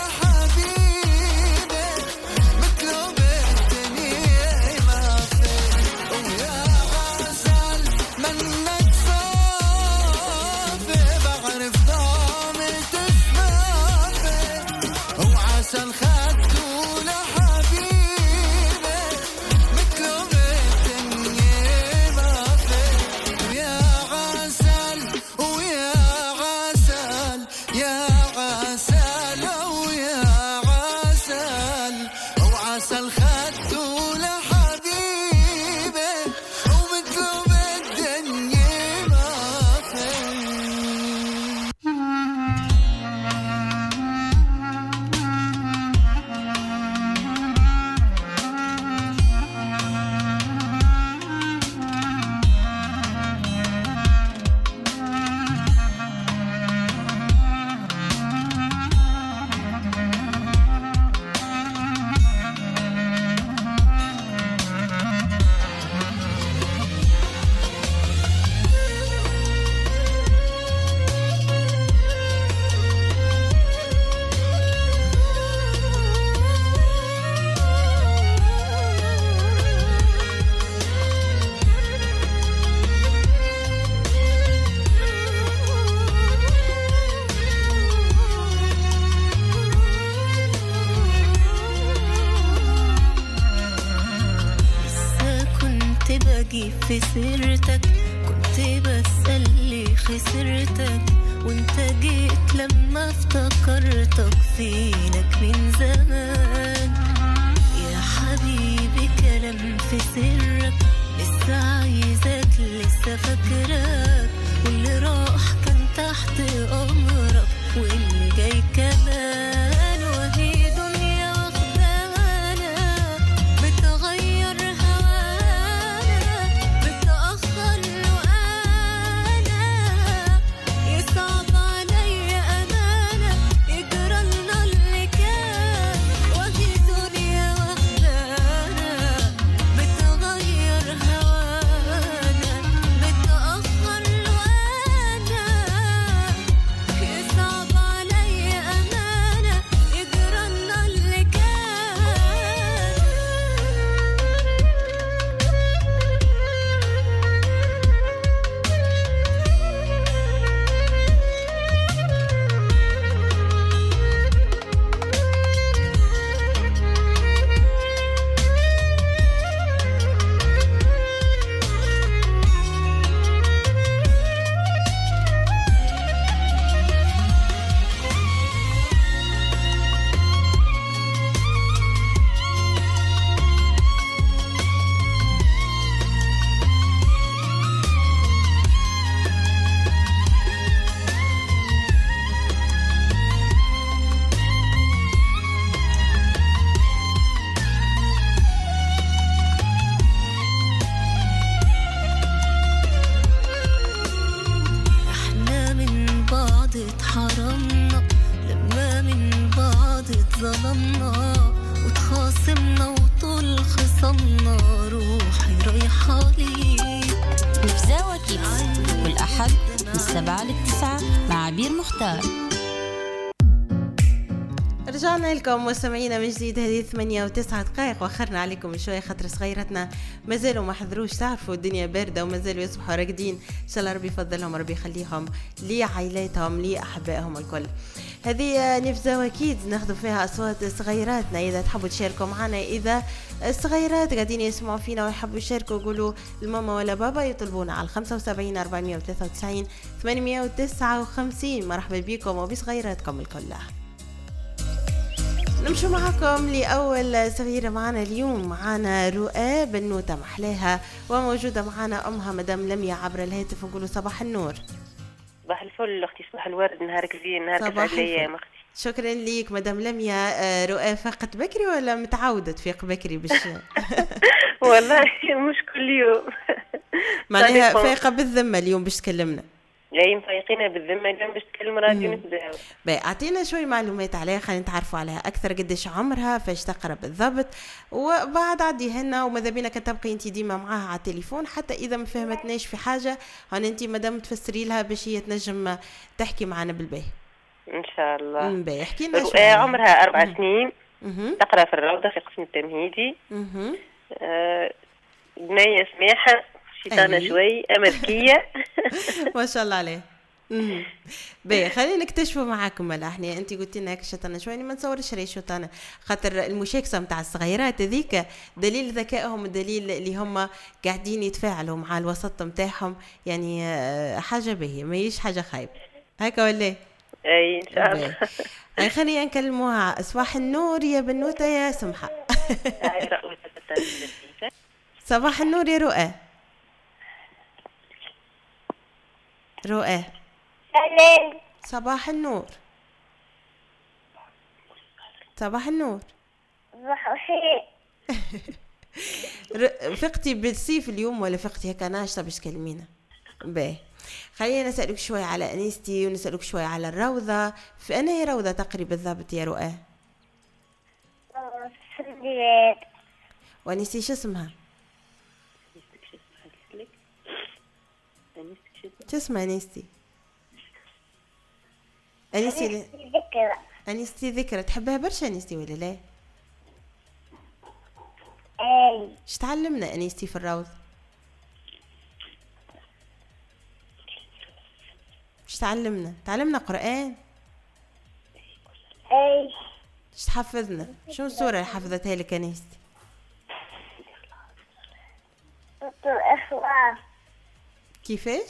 لحبيبي مثله بالدنيا ما في ويا عسل منك صافي بعرف طعمة شفافي وعسل خدته لحبيبي مثله بالدنيا ما في ويا عسل ويا عسل يا عسل ويا عسل وعسل خدته لحبيبي ومثله بالدنيا ما في. كنت باجي في سيرتك كنت بسألي خسرتك وانت جيت لما افتكرتك فينك من زمان يا حبيبي كلام في سرك لسه عايزك لسه فاكرك واللي راح كان تحت أمرك واللي جاي كمان وهي دنيا واخدانا بتغير هوانا ظلمنا وتخاصمنا وطول خصمنا روحي رايحة ليك. نفزاوة كيدز كل أحد من 7 ل 9 مع عبير مختار. رجعنا لكم مستمعينا من جديد. هذه 8 و9 دقائق واخرنا عليكم شويه خاطر صغيرتنا مازالوا ما حضروش. تعرفوا الدنيا بارده ومازالوا يصبحوا راقدين. ان شاء الله ربي يفضلهم ربي يخليهم لعائلاتهم لاحبائهم الكل. هذه نفزاوة أكيد ناخذوا فيها أصوات صغيراتنا. إذا تحبوا تشاركوا معنا، إذا الصغيرات قاعدين يسمعوا فينا ويحبوا يشاركوا يقولوا الماما ولا بابا، يطلبونا على 75 493 859. مرحبا بكم وبصغيراتكم الكل. نمشوا معكم لأول صغيرة معنا اليوم. معنا رؤى بنوتة محلاها وموجودة معنا أمها مدام لميا عبر الهاتف. نقولوا صباح النور. صباح الفل اختي، صباح الورد، نهارك زين، نهارك سعيد الايام اختي. شكرا ليك مدام لميا. رؤى فاقت بكري ولا متعودة تفيق بكري باش والله مش كل يوم معناها فايقة بالذمة اليوم باش تكلمنا؟ جايين فايقين بالذمة اليوم باش تكلم راديو نتباعو. اعطينا شوي معلومات عليها، خلينا نتعرفوا عليها أكثر. قديش عمرها، فاش تقرا بالضبط، وبعد عديها وماذا بينا كتبقي انت ديما معاها على التليفون حتى إذا ما فهمتناش في حاجة هون انت مدام تفسري لها باش هي تنجم تحكي معنا بالباهي ان شاء الله. باهي احكي لنا شوي. عمرها 4 سنين، تقرا في الروضة في قسم التمهيدي. بنية سماحة، شيطانة شوي، أمريكية ما شاء الله عليه. باهي خلينا نكتشفوا معاكم ملاحني. انت قلتي لنا هيك شيطانة شوي، ما نصورش ريش شيطانة خاطر المشاكسة متاع الصغيرات هذيك دليل ذكائهم، الدليل اللي هم قاعدين يتفاعلوا مع الوسط متاعهم، يعني حاجة باهية ما هيش حاجة خايبة هكا ولا؟ اي ان شاء الله. خلينا نكلموها. صباح النور يا بنوتة يا سمحة. صباح النور يا رؤى. رؤى صباح النور. صباح النور. فقتي بالسيف اليوم ولا فقتي هكا ناشطة باش تكلمينا؟ باهي خلينا نسألك شوي على أنيستي ونسألك شوي على الروضة. في أنا هي روضة تقري بالضبط يا رؤى؟ وأنيستي شو اسمها؟ شو اسمها أنيستي؟ أنيستي ذكرى. أنيستي ذكرى تحبها برشا أنيستي ولا لا؟ أي. ايش تعلمنا أنيستي في الروض؟ ايش تعلمنا قرآن؟ اي. ايش تحفظنا؟ شو السورة اللي حفظتها لك أنيستي؟ الإخلاص. كيفاش؟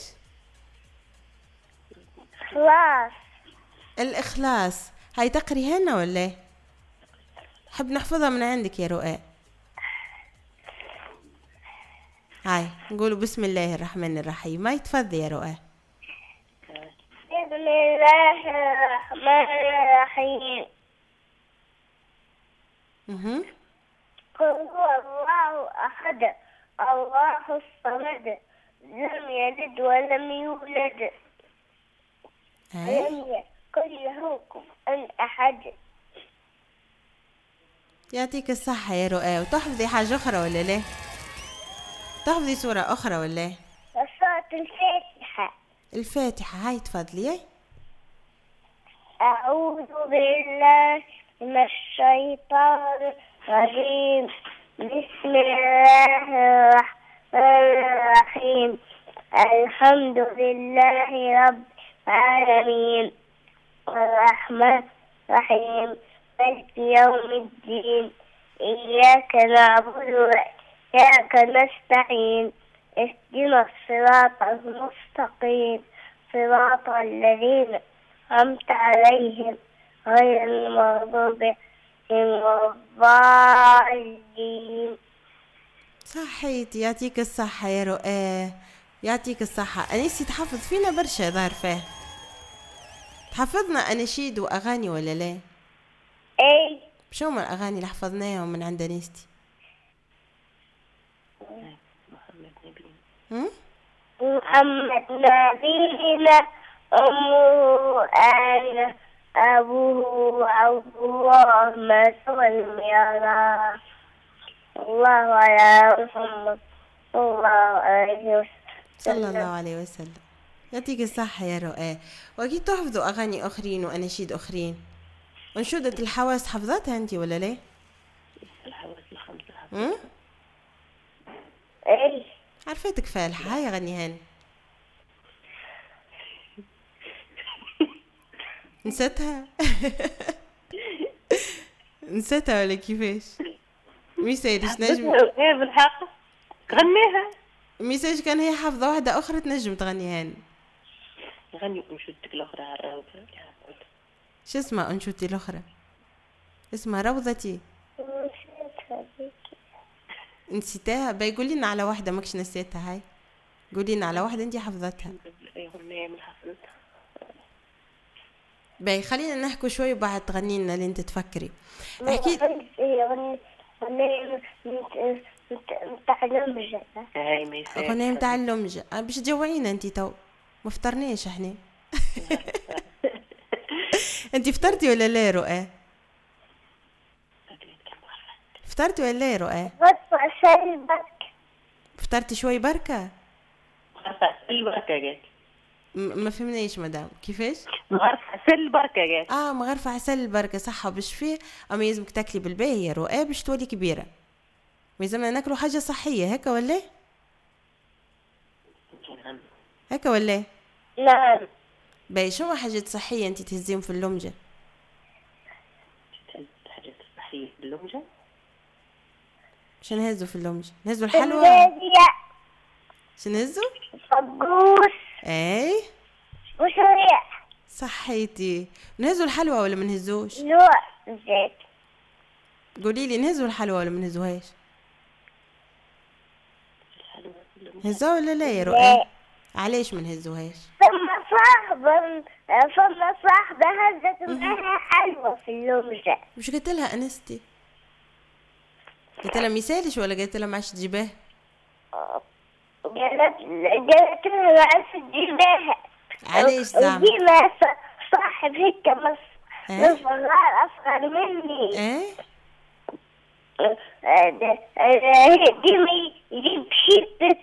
الإخلاص. هاي تقري هنا ولا؟ حب نحفظها من عندك يا رؤى. هاي نقولوا بسم الله الرحمن الرحيم. ما يتفضل يا رؤى. بسم الله الرحمن الرحيم. قل هو الله أحد الله الصمد لم يلد ولم يولد ولم يكن له كفوا أحد. يعطيك الصحة يا رؤى. وتحفظي حاجة أخرى ولا لا؟ تحفظي سورة أخرى ولا؟ سورة الفاتحة. الفاتحة. هاي تفضلي. أعوذ بالله من الشيطان الرجيم. بسم الله الرحمن الرحيم. الحمد لله رب العالمين الرحمن الرحيم مالك يوم الدين. إياك نعبد وإياك نستعين. اهدنا الصراط المستقيم صراط الذين أنعمت عليهم غير المغضوب عليهم ولا الضالين. صحيت. يعطيك الصحة يا رؤى. يعطيك الصحة. أنيسي تحفظ فينا برشا ظهر فيه. تحفظنا أناشيد وأغاني ولا لا؟ اي. شو هما الأغاني اللي حفظناهم من عند أنيستي؟ محمد نبينا أمه آمنة أبوه عبد الله ما يرى الله على محمد صلى الله عليه وسلم. يعطيك الصحة يا رؤى. وأكيد تحفظوا أغاني أخرين وأناشيد أخرين. أنشودة الحواس حفظتها أنت ولا ليه؟ الحواس الخمسة إيه عرفتك فالحة. هاي غني هاني. نسيتها. نسيتها ولا كيفاش؟ ميساجش نجم ايه بالحق غنيها. ميساج كان هي حافظة واحدة أخرى تنجم تغني هاني. غني أنشودتك الأخرى على الروضة. شو اسمها أنشودتي الأخرى؟ اسمها روضتي. نسيتها. بيقولي لنا على واحدة ماكش نسيتها. هاي قولي لنا على واحدة أنتي حفظتها. باي خلينا نحكوا شوي وبعد تغني لنا اللي انت تفكري. احكي اغنية متاع اللمجة. باش تجوعينا انت تو ما فطرناش احنا. انت فطرتي ولا لا رؤى؟ فطرتي ولا لا رؤى؟ فطرتي شوي بركة. ما فهمناش مدام كيفاش؟ مغرفة عسل البركة قالت. مغرفة عسل البركة صحة بالشفاء. اما يلزمك تاكلي بالباهي يا رؤى باش تولي كبيرة. لازمنا ناكلوا حاجة صحية هكا ولا؟ هكا ولا؟ نعم. باي شنو حاجات صحية انت تهزيهم في اللمجة؟ حاجات صحية في اللمجة؟ شنو نهزوا في اللمجة؟ نهزوا الحلوى؟ شنو نهزوا؟ طقوس. اي وشريع. صحيتي. نهزوا الحلوى ولا ما نهزوش؟ لا زيت. قولي لي نهزوا الحلوى ولا ما نهزوهاش؟ نهزوها ولا لا يا رؤى؟ علاش ما نهزوهاش؟ فما صاحبة هزت معها حلوى في اللمجة. مش قلت لها انستي؟ قلت لها ميسالش ولا قلت لها معش تجيباه؟ قالت لها معش تجيباها. علاش زعما؟ وديما صاحب هيك صغار أصغر مني. ديما يجيب شيء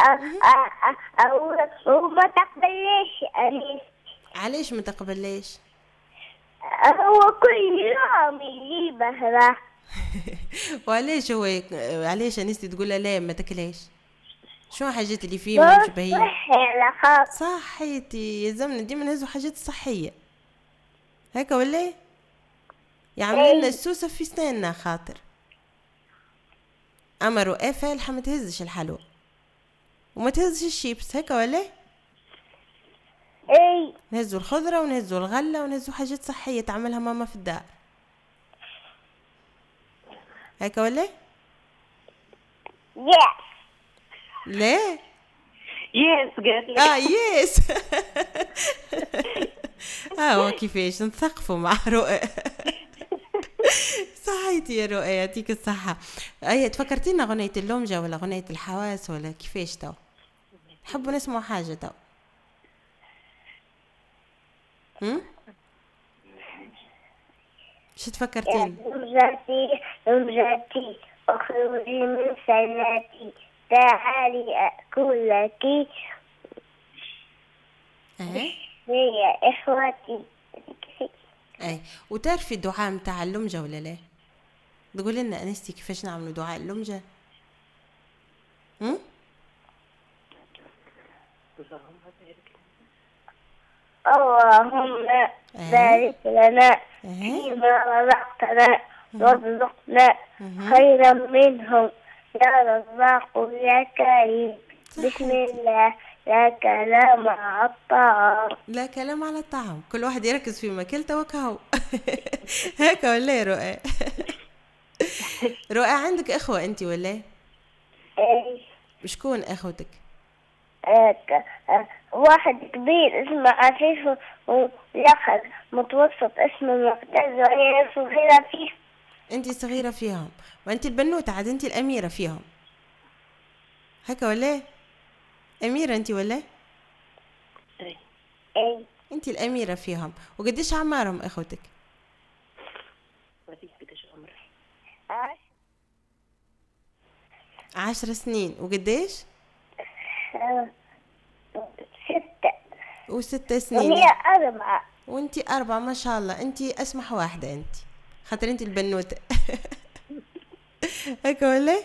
وما تقبليش أنيس. علاش ما تقبليش؟ هو كل يوم يجيبها. وعلاش هو علاش انستي تقول لا ما تاكلهاش؟ شو حاجات اللي فيه ما مش باهية؟ صحيتي. يلزمنا ديما نهزوا حاجات صحية هكا ولا؟ يعمل لنا السوسة في سناننا خاطر. اما رؤى فالحة ما تهزش الحلوى وما تهزش الشيبس هكا ولا؟ اي نهزوا الخضرة ونهزوا الغلة ونهزوا حاجات صحية تعملها ماما في الدار هكا ولا؟ لا يس قالت يس. هو كيفاش نثقفوا مع رؤى. صحيتي يا رؤى يعطيك الصحة. أي تفكرتينا غنية اللمجة ولا غنية الحواس ولا كيفاش تو؟ نحبوا نسمعوا حاجة تو. شو تفكرتين؟ لمجتي اخرجي من سلاتي تعالي أكلك هي إخوتي. أي وتعرفي الدعاء متاع اللمجة ولا لا؟ تقول لنا أنستي كيفاش نعملوا دعاء اللمجة؟ اللهم بارك لنا فيما رزقتنا وارزقنا خيرا منهم يا رزاق يا كريم. بسم الله لا كلام على الطعام. لا كلام على الطعام. كل واحد يركز في ماكلته وكهو. هكا ولا رؤى؟ رؤى عندك اخوة انت ولا؟ ايه. شكون اخوتك؟ واحد كبير اسمه عفيف وياخر متوسط اسمه معتز وانا صغيرة فيه. انت صغيرة فيهم وانت البنوتة عاد انت الاميرة فيهم هكا ولا؟ اميرة انت ولا؟ اي. انت الاميره فيهم. وقديش اعمارهم اخوتك؟ ما فيش قديش عمري. 10 سنين. وقديش؟ 6 و6 سنين. وهي 4. وانتي 4 ما شاء الله. انتي اسمح واحدة انتي، خاطر انتي البنوتة. هيك ولا؟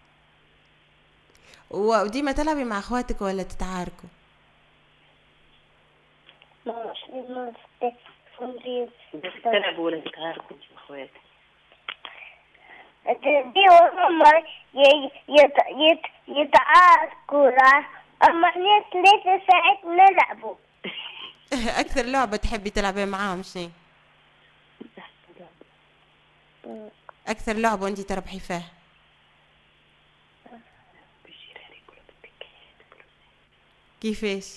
وديما تلعبي مع اخواتك ولا تتعاركوا؟ بس تلعبوا ولا تتعاركوا انت واخواتك؟ دي وهم يتعاركوا، اما احنا 3 ساعات نلعبوا. اكثر لعبة تحبي تلعبي معاهم شنو؟ اكثر لعبة وانتي تربحي فيها؟ كيفاش؟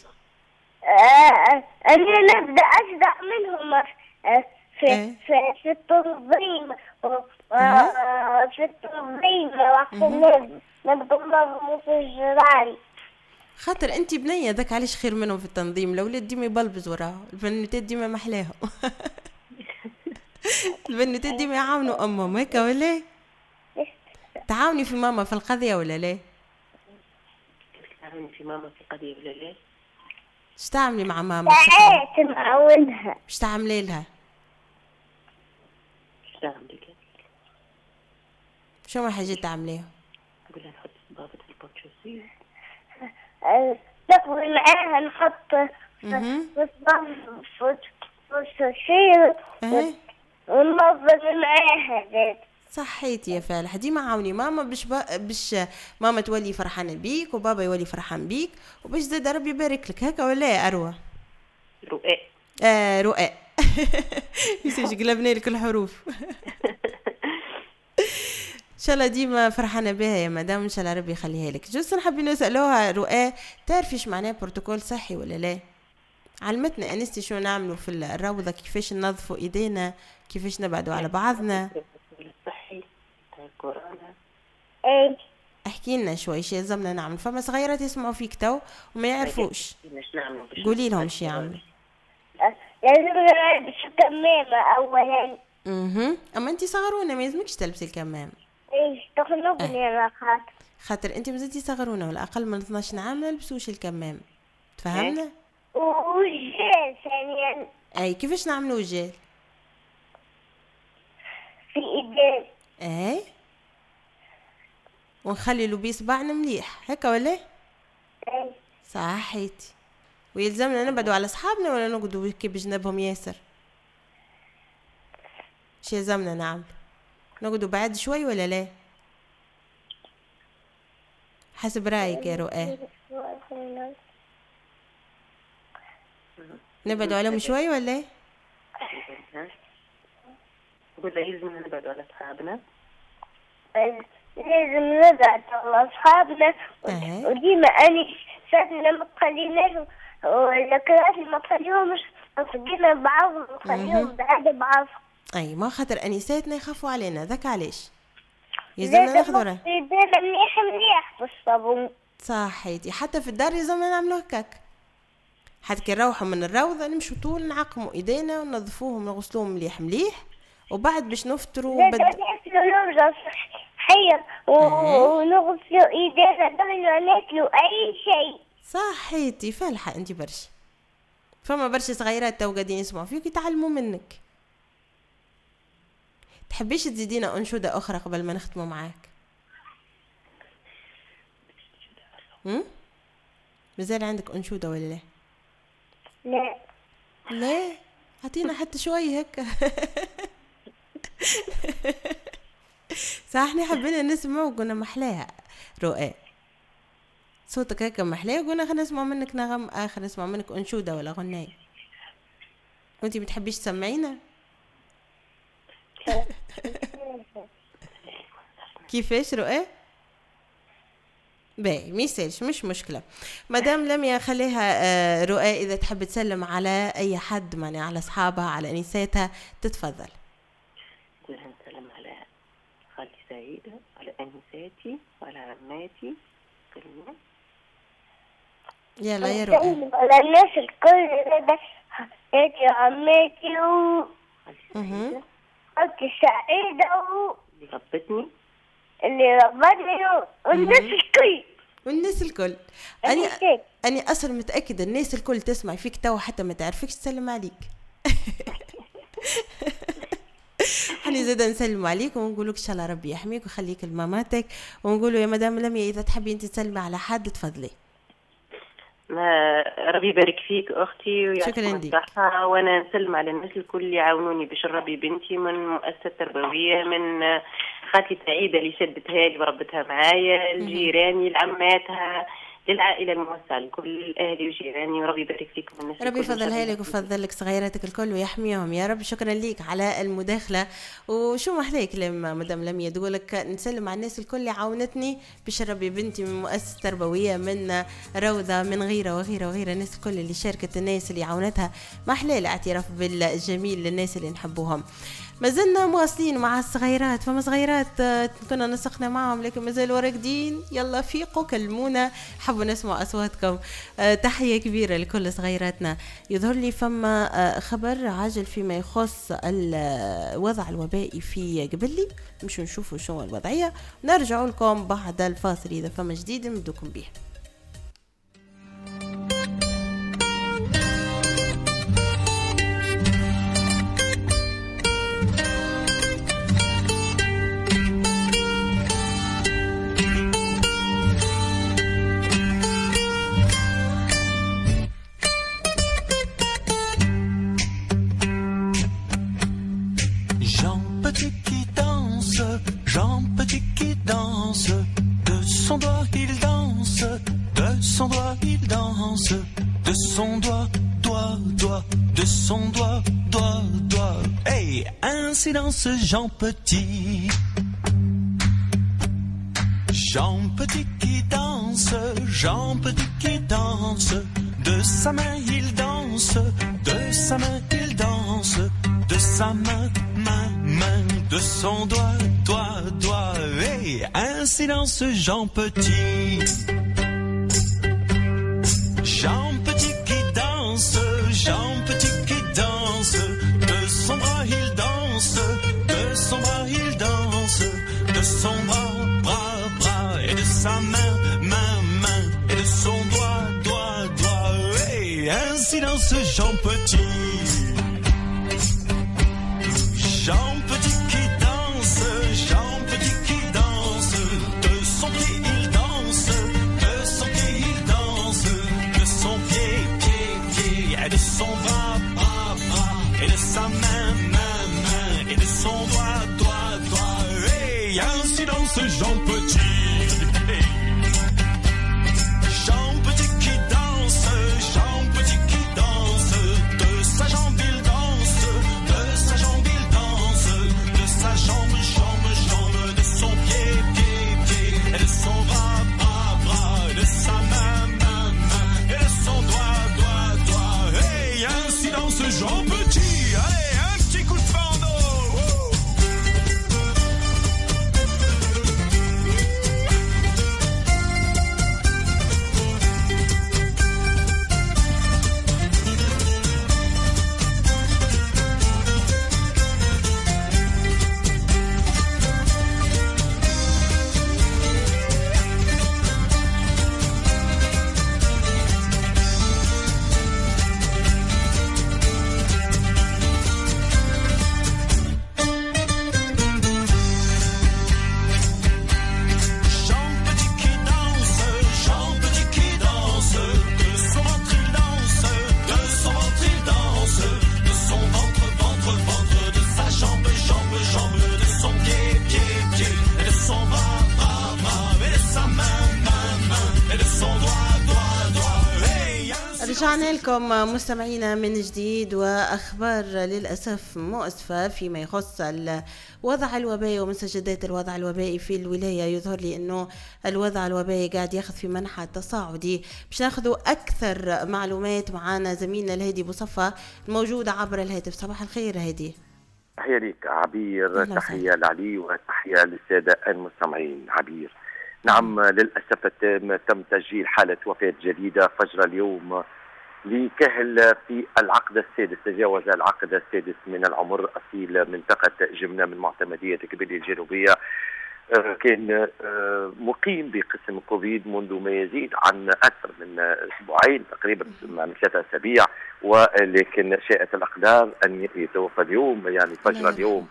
انا نبدا اشجع منهم في التنظيم، في التنظيم وقت نبدا ننظموا في الجراري. خاطر انتي بنية ذاك علاش خير منهم في التنظيم. الاولاد ديما يبلبز وراهم، البنوتات ديما محلاهم. البنوتات ديما يعاونوا امهم هيك ولا؟ تعاوني في ماما في القضية ولا لا؟ تعاوني في ماما في القضية ولا لا؟ اش تعملي مع ماما؟ ساعات نعاونها. اش تعملي لها؟ اش تعملي لها؟ شو حاجات تعمليها؟ نقول لها نحط صبابة في البوتشوسي. تقوي معاها نحط في الشير وننظم معاها زاد. صحيتي يا فالح. ديما عاوني ماما باش ماما تولي فرحانة بيك وبابا يولي فرحان بيك، وباش زاد ربي يبارك لك. هكا ولا يا أروى؟ رؤاء. رؤاء. يسوش قلبنا لك الحروف. ان شاء الله ديما فرحانه بها يا مدام، ان شاء الله ربي يخليها لك. جوست نحب نسالوها رؤى، تعرفي ايش معناه بروتوكول صحي ولا لا؟ علمتنا انستي شو نعملوا في الروضه، كيفاش ننظفوا ايدينا، كيفاش نبعدوا على بعضنا. الصحي تاع كورونا. ايه احكي لنا شوي شي لازمنا نعمل. فما صغيرات يسمعوا فيك تو وما يعرفوش، قولي لهم شي يعملوا. لازم نلبس الكمامه اولا. اما انت صغرونه ما يلزمكش تلبسي الكمام. ايه تخنقني انا خاطر انت مازلتي صغرونه، ولا اقل من 12 عام ما لبسوش الكمام. تفهمنا؟ والجيل ثانيا. اي كيفاش نعملوا الجيل؟ في ايدين. اي ونخلي له بصبعنا مليح هكا ولا؟ اي صحيتي. ويلزمنا نبعدوا على اصحابنا ولا نقعدوا كي بجنبهم ياسر؟ شي يلزمنا نعمل؟ نقعدوا بعد شوي ولا لا؟ حسب رايك يا رؤى. نبعدوا عليهم شوي ولا؟ قلنا يلزم نبعد على أصحابنا. لازم نبعد على أصحابنا. وديما أني ساعتنا ما تخليناش والكلاس ما تخليهمش نخلينا بعض ونخليهم بعد بعض. أي ما خاطر أنيساتنا يخافوا علينا، ذاك علاش يلزمنا ناخذوا راه. يدينا مليح مليح بالصابون. صحيتي. حتى في الدار يلزمنا نعملوا هكاك. حتى كي نروحوا من الروضة نمشوا طول نعقموا إيدينا وننظفوهم ونغسلوهم مليح مليح، وبعد باش نفطروا ناكلوا نرجع صحية ونغسلوا إيدينا قبل ما ناكلوا أي شيء. صحيتي فالحة أنت برشا. فما برشا صغيرات تو قاعدين يسمعوا فيك يتعلموا منك. تحبيش تزيدينا أنشودة أخرى قبل ما نختموا معاك؟ مازال عندك أنشودة ولا لا؟ لا لا عطينا حتى شوي هكا. صح احنا حبينا نسمع وقلنا محلاها رؤى، صوتك هكا محلاه، قلنا خلينا نسمع منك نغم آخر، نسمع منك أنشودة ولا غناية. وانتي بتحبيش تسمعينا؟ كيفاش رؤى؟ باهي ميسالش مش مشكلة. مدام لميا خليها رؤى إذا تحب تسلم على أي حد، معني على أصحابها على أنيساتها تتفضل. نقولها نسلم على خالتي سعيدة، على أنيساتي وعلى عماتي كلهم. يلا يا رؤى. على الناس الكل حياتي عمتي أختي سعيدة اللي ربتني والناس الكل. والناس الكل. أنا أصلا متأكدة الناس الكل تسمع فيك توا حتى ما تعرفكش تسلم عليك. حني زادا نسلم عليك ونقولك إن شاء الله ربي يحميك ويخليك لماماتك، ونقولوا يا مدام لميا إذا تحبي أنت تسلمي على حد تفضلي. ربي يبارك فيك أختي ويعطيك الصحة، وأنا نسلم على الناس الكل اللي يعاونوني باش نربي بنتي من مؤسسة تربوية، من خالتي سعيدة اللي شدتها لي وربتها معايا، الجيراني العماتها، للعائلة الموسعة لكل أهلي وجيراني، وربي يبارك فيكم الناس. ربي يفضلها لك ويفضل لك صغيراتك الكل ويحميهم يا رب. شكرا ليك على المداخلة. وشو محلاك لما مدام لميا تقولك نسلم على الناس الكل اللي عاونتني باش ربي بنتي من مؤسسة تربوية، من روضة، من غيرة وغيرة وغيرة، الناس الكل اللي شاركت، الناس اللي عاونتها. محلاه الاعتراف بالجميل للناس اللي نحبوهم. ما زلنا مواصلين مع الصغيرات، فما صغيرات كنا نسقنا معهم لكن مازالوا راقدين. يلا فيقوا كلمونا، حبوا نسمع أصواتكم. تحية كبيرة لكل صغيراتنا. يظهر لي فما خبر عاجل فيما يخص الوضع الوبائي في قبلي، مش نشوفوا شو الوضعية، نرجعوا لكم بعد الفاصل إذا فما جديد نبدوكم به. Silence Jean Petit. Jean Petit qui danse, Jean Petit qui danse. De sa main il danse, de sa main il danse. De sa main, main, de son doigt, doigt. Hey, un silence Jean Petit. Jean Petit qui danse, Jean Petit qui danse. De son bras il danse, de son bras il danse, de son bras, bras, et de sa main, main, et de son doigt, doigt, hey, un silence Jean Petit. Jean Petit qui danse, Jean Petit qui danse, de son pied il danse, de son pied il danse, de son pied, et de son bras, bras, et de sa main, et de son doigt, hey, un silence Jean Petit. Hey. Jean Petit qui danse, Jean Petit qui danse, de sa jambe il danse, de sa jambe il danse, de sa jambe, de son pied, et de son bras, bras, et de sa main, et de son doigt, hey, un silence Jean Petit. Hey, un petit coup de fando. رجعنا لكم مستمعينا من جديد، وأخبار للأسف مؤسفة فيما يخص الوضع الوبائي ومستجدات الوضع الوبائي في الولاية. يظهر لي أنه الوضع الوبائي قاعد ياخذ في منحى تصاعدي. باش ناخذوا أكثر معلومات معنا زميلنا الهادي بوصفة الموجودة عبر الهاتف. صباح الخير هادي. تحية لك عبير، تحية لعلي وتحية للسادة المستمعين. عبير، نعم للأسف تم تسجيل حالة وفاة جديدة فجر اليوم لكهل في العقد السادس، تجاوز العقد السادس من العمر أصيل منطقة جمنة من معتمدية قبلي الجنوبية. كان مقيم بقسم كوفيد منذ ما يزيد عن أكثر من أسبوعين تقريبا، من 3 أسابيع، ولكن شاءت الأقدار أن يتوفى اليوم، يعني فجر اليوم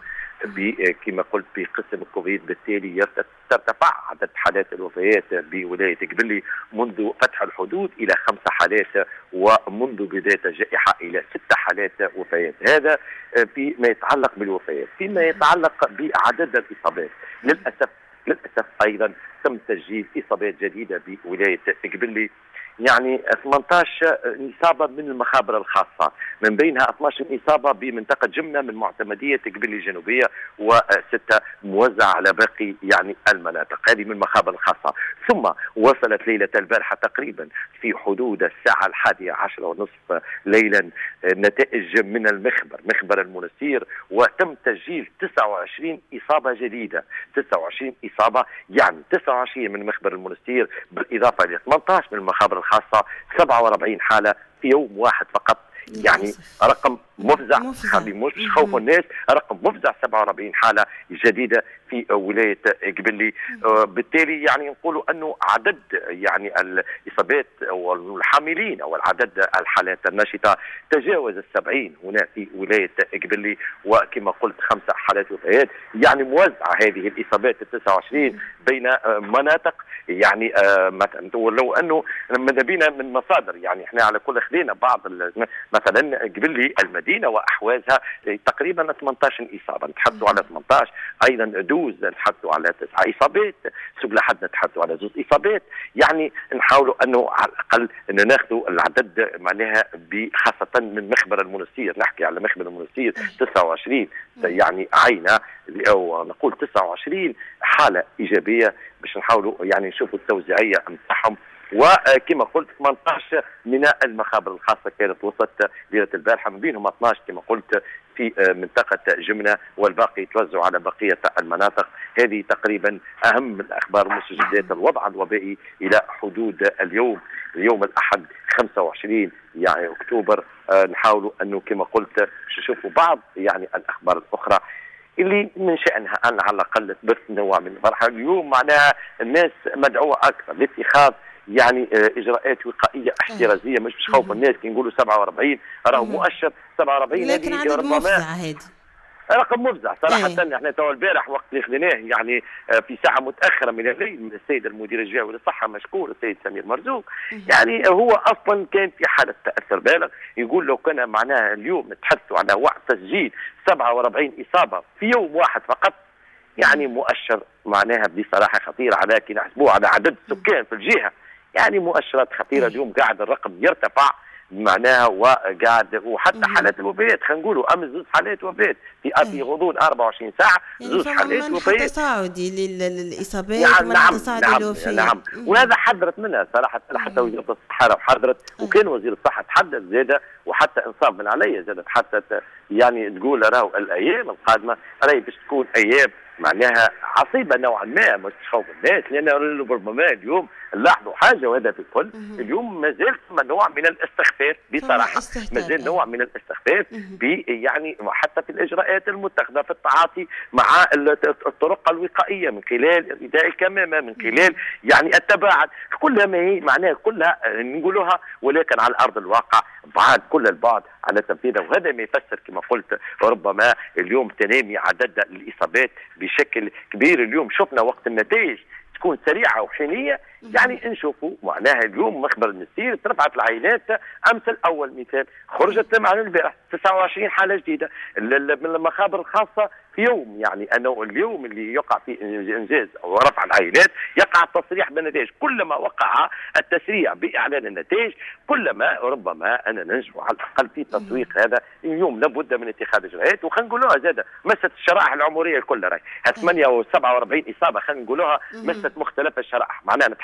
كما قلت بقسم كوفيد. بالتالي ترتفع عدد حالات الوفيات بولاية قبلي منذ فتح الحدود إلى 5 حالات، ومنذ بداية الجائحة إلى 6 حالات وفيات. هذا فيما يتعلق بالوفيات. فيما يتعلق بعدد الإصابات، للأسف أيضا تم تسجيل إصابات جديدة بولاية قبلي، يعني 18 إصابة من المخابر الخاصة، من بينها 12 إصابة بمنطقة جمنة من معتمدية قبلي الجنوبية، و6 موزعة على باقي يعني المناطق، هذه من المخابر الخاصة. ثم وصلت ليلة البارحة تقريبا في حدود الساعة 11:30 ليلا نتائج من مخبر المنستير، وتم تسجيل 29 إصابة جديدة، 29 إصابة، يعني 29 من مخبر المنستير بالإضافة إلى 18 من المخابر الخاصة، 47 حالة في يوم واحد فقط. يعني رقم مفزع، مش خوف الناس، رقم مفزع، 47 حالة جديدة في ولاية قبلي. بالتالي يعني نقولوا أنه عدد يعني الإصابات والحاملين أو العدد الحالات الناشطة تجاوز 70 هنا في ولاية قبلي، وكما قلت 5 حالات وفيات، يعني موزعة هذه الإصابات 29 بين مناطق. يعني مثلا لو أنه ماذا بينا من مصادر، يعني احنا على كل خلينا بعض مثلا قبلي المدينة وأحوازها تقريبا 18 إصابة، نتحدثوا على 18. أيضا دوز نتحدثوا على 9 إصابات، سبل حد نتحدثوا على 2 إصابات. يعني نحاولوا أنه على الأقل أن ناخذوا العدد معناها خاصة من مخبر المنستير، نحكي على مخبر المنستير 29 يعني عينة، أو نقول 29 حالة إيجابية، باش نحاولوا يعني نشوفوا التوزيعية نتاعهم. وكما قلت 18 من المخابر الخاصة كانت وصلت ليلة البارحة، من بينهم 12 كما قلت في منطقة جمنة، والباقي يتوزعوا على بقية المناطق. هذه تقريبا أهم الأخبار مستجدات الوضع الوبائي إلى حدود اليوم الأحد 25 يعني أكتوبر. نحاولوا أنه كما قلت نشوفوا بعض يعني الأخبار الأخرى اللي من شأنها أن على الأقل تبث نوع من الفرحة. اليوم معناها الناس مدعوة أكثر لاتخاذ يعني إجراءات وقائية احترازية، مش خوف الناس كي نقولوا 47 راهو مؤشر 47، لكن عدد مفزع هذه رقم مفزع صراحة. احنا تو البارح وقت اللي خذيناه يعني في ساعة متأخرة من الليل من السيد المدير الجهوي للصحة مشكور السيد سمير مرزوق، يعني هو أصلا كان في حالة تأثر بالغ، يقول لو كان معناها اليوم نتحدثوا على وقت تسجيل 47 إصابة في يوم واحد فقط، يعني مؤشر معناها بصراحة خطير على كي نحسبوه على عدد السكان في الجهة، يعني مؤشرات خطيرة. اليوم قاعد الرقم يرتفع معناها، وقاعد وحتى حالات الوفيات خلينا نقولوا امس 2 حالات وفيات في غضون 24 ساعه، 2 حالات وفيات تصاعدي للاصابات. نعم نعم وهذا حذرت منها صراحه حتى وزيره الصحه وحذرت، وكان وزير الصحه تحدث زاده، وحتى انصاف من علي زاده تحدث يعني تقول راهو الايام القادمه راهي باش تكون ايام معناها عصيبه نوعا ما، مش خوف الناس، لان ربما اليوم نلاحظوا حاجه وهذا في الكل، اليوم ما زال نوع من الاستخفاف بصراحه، ما زال نوع من الاستخفاف يعني حتى في الاجراءات المتخذه في التعاطي مع الطرق الوقائيه من خلال ارتداء الكمامه، من خلال يعني التباعد، كلها ما هي معناها كلها نقولوها، ولكن على ارض الواقع بعد كل البعد على تنفيذها. وهذا ما يفسر كما قلت ربما اليوم تنامي عدد الاصابات بشكل كبير. اليوم شفنا وقت النتائج تكون سريعه وحينيه، يعني نشوفوا معناها اليوم مخبر المنستير ترفعت العينات. امس الاول مثال خرجت معنا البارح 29 حاله جديده من المخابر الخاصه في يوم، يعني انه اليوم اللي يقع فيه انجاز او رفع العينات يقع التصريح بالنتائج. كلما وقع التسريع باعلان النتائج كلما ربما انا ننجو على الاقل في تسويق هذا. اليوم لابد من اتخاذ اجراءات، وخلينا نقولوها زاده مست الشرائح العمريه الكل، راهي 48 اصابه خلينا نقولوها مست مختلف الشرائح، معناها نتحدث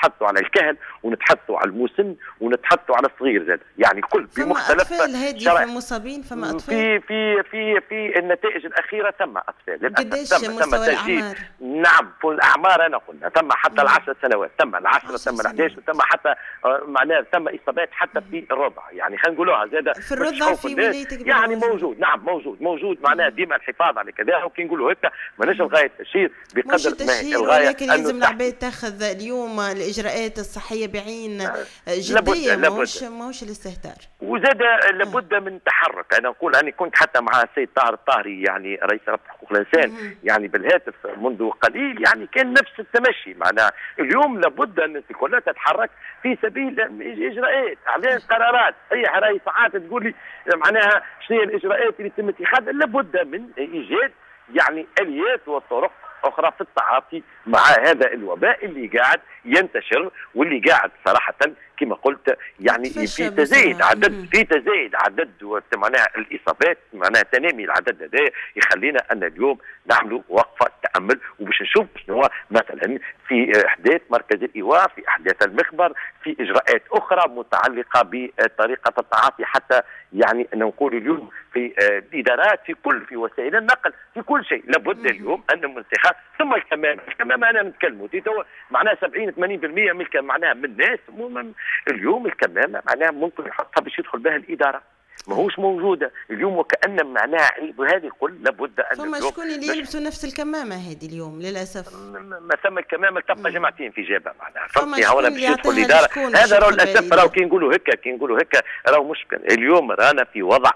نتحدثوا على الكهل ونتحدثوا على المسن ونتحدثوا على الصغير زاد، يعني كل بمختلف شرائح. مصابين فما أطفال في النتائج الأخيرة ثم أطفال. قديش مستوى الأعمار؟ نعم في الأعمار أنا قلنا ثم حتى ال10 سنوات، ثم ال10 ثم ال11 ثم حتى معناها ثم إصابات حتى في الرضع، يعني خلينا نقولوها زاد في الرضع في وليتك يعني موجود. نعم موجود معناها ديما الحفاظ على كذا. وكي نقولوا هكا ماناش الغاية التشهير بقدر ما هي الغاية، ولكن لازم العباد تاخذ اليوم الإجراءات الصحية بعين جدية، ماهوش الاستهتار. وزاد لابد من تحرك. أنا نقول أنا كنت حتى مع السيد طاهر الطاهري يعني رئيس رابطة حقوق الإنسان يعني بالهاتف منذ قليل، يعني كان نفس التمشي. معناها اليوم لابد أن كلها تتحرك في سبيل إجراءات إعلان قرارات. أي رئيس ساعات تقول لي معناها شنو الإجراءات اللي تم اتخاذها، لابد من إيجاد يعني آليات وطرق أخرى في التعاطي مع هذا الوباء اللي قاعد ينتشر واللي قاعد صراحة كما قلت يعني في تزايد عدد معناها الإصابات، معناها تنامي العدد هذا يخلينا أن اليوم نعملوا وقفة تأمل وباش نشوف شنو مثلا في أحداث مركز الإيواء، في أحداث المخبر، في إجراءات أخرى متعلقة بطريقة التعاطي، حتى يعني نقول اليوم في الإدارات في وسائل النقل في كل شيء لابد اليوم أن المنتخب. ثم الكمامة أنا نتكلموا معناها 70-80% معناها من الناس اليوم الكمامة معناها ممكن يحطها باش يدخل بها الإدارة، ماهوش موجودة اليوم وكأن معناها عيب. وهذه كل لابد أن فما شكون اللي يلبسوا نفس الكمامة هذه اليوم للأسف. ما ثم الكمامة تبقى جماعتين في جابها معناها فهمتني. هنا باش يدخل الإدارة هذا راهو للأسف. راهو كي نقولوا هكا راهو مشكل. اليوم رانا في وضع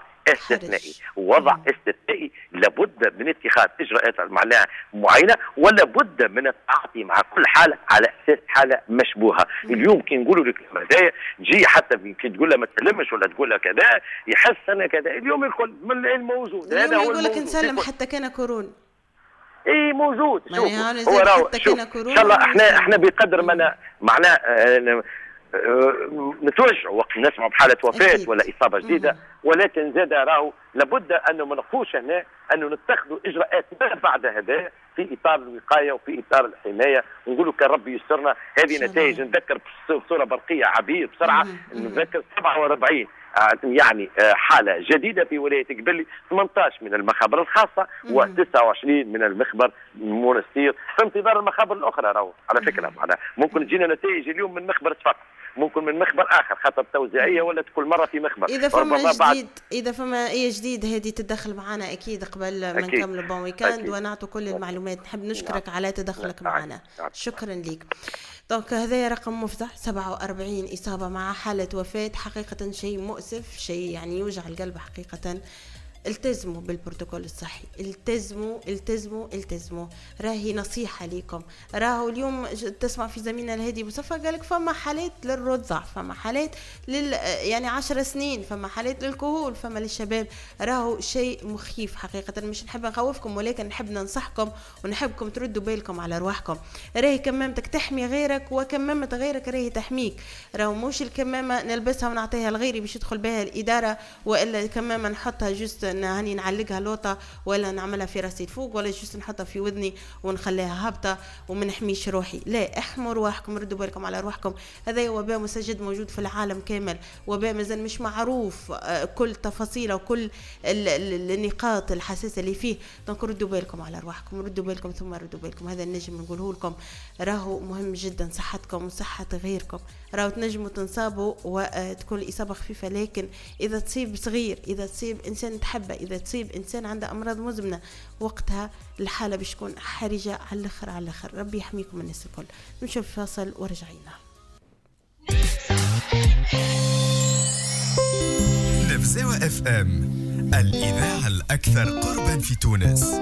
استثنائي لابد من اتخاذ اجراءات معناها معينه، ولا بد من التعاطي مع كل حاله على اساس حاله مشبوهه. اليوم كي نقولوا لك هذايا جي حتى كي تقول له ما تسلمش ولا تقول له كذا يحس انا كذا. اليوم الكل من الموجود هذا هو يقول لك نسلم حتى كان كورونا. اي موجود. شوف هو راهو ان شاء الله احنا بقدر ما معناه نتوجعوا وقت نسمعوا بحالة وفاة ولا إصابة جديدة، ولكن زاد راهو لابد أنه ما نقفوش هنا، أنه نتخذوا إجراءات ما بعد هذا في إطار الوقاية وفي إطار الحماية. ونقولوا كان ربي يسرنا هذه نتائج. نذكر بصورة برقية عبير بسرعة نذكر 47 يعني حالة جديدة في ولاية قبلي، 18 من المخابر الخاصة و29 من المخبر المنستير في انتظار المخابر الأخرى. راهو على فكرة معناها ممكن تجينا نتائج اليوم من مخبر فقط، ممكن من مخبر آخر خاطر توزيعية ولا كل مرة في مخبر. إذا فما أي جديد هذه تدخل معنا أكيد قبل ما نكمل بون ويكاند ونعطوا كل المعلومات. نحب نشكرك على تدخلك معنا. شكرا لك. دونك هذا رقم مفزع 47 إصابة مع حالة وفاة. حقيقة شيء مؤسف، شيء يعني يوجع القلب حقيقة. التزموا بالبروتوكول الصحي، التزموا. راهي نصيحة ليكم. راهو اليوم تسمع في زميلنا الهادي بصفة قالك فما حالات للرضع، فما حالات يعني 10 سنين، فما حالات للكهول، فما للشباب. راهو شيء مخيف حقيقة. مش نحب نخوفكم ولكن نحب ننصحكم ونحبكم تردوا بالكم على رواحكم. راهي كمامتك تحمي غيرك وكمامة غيرك راهي تحميك. راهو مش الكمامة نلبسها ونعطيها لغيري باش يدخل بها الإدارة، وإلا الكمامة نحطها جست هاني نعلقها لوطة ولا نعملها في راسي الفوق ولا جست نحطها في وذني ونخليها هابطة ومنحميش روحي. لا، احموا رواحكم، ردوا بالكم على رواحكم. هذا وباء مسجد موجود في العالم كامل، وباء مازال مش معروف كل تفاصيله وكل النقاط الحساسة اللي فيه. دونك ردوا بالكم على رواحكم، ردوا بالكم ثم ردوا بالكم. هذا النجم نقوله لكم، راهو مهم جدا صحتكم وصحة غيركم. راهو تنجموا تنصابوا وتكون الإصابة خفيفة، لكن إذا تصيب صغير، إذا تصيب إنسان تحبه، إذا تصيب إنسان عنده أمراض مزمنة، وقتها الحالة باش تكون حرجة على الآخر. ربي يحميكم من الناس الكل. نشوف فاصل ورجعينا. نبزاوة اف ام، الإذاعة الأكثر قربا في تونس.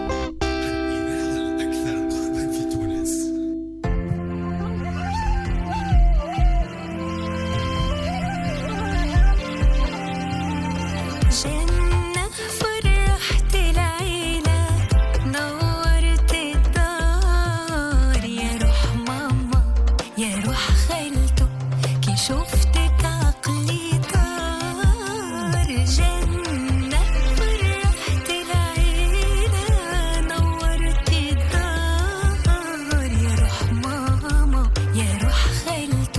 يا روح خالته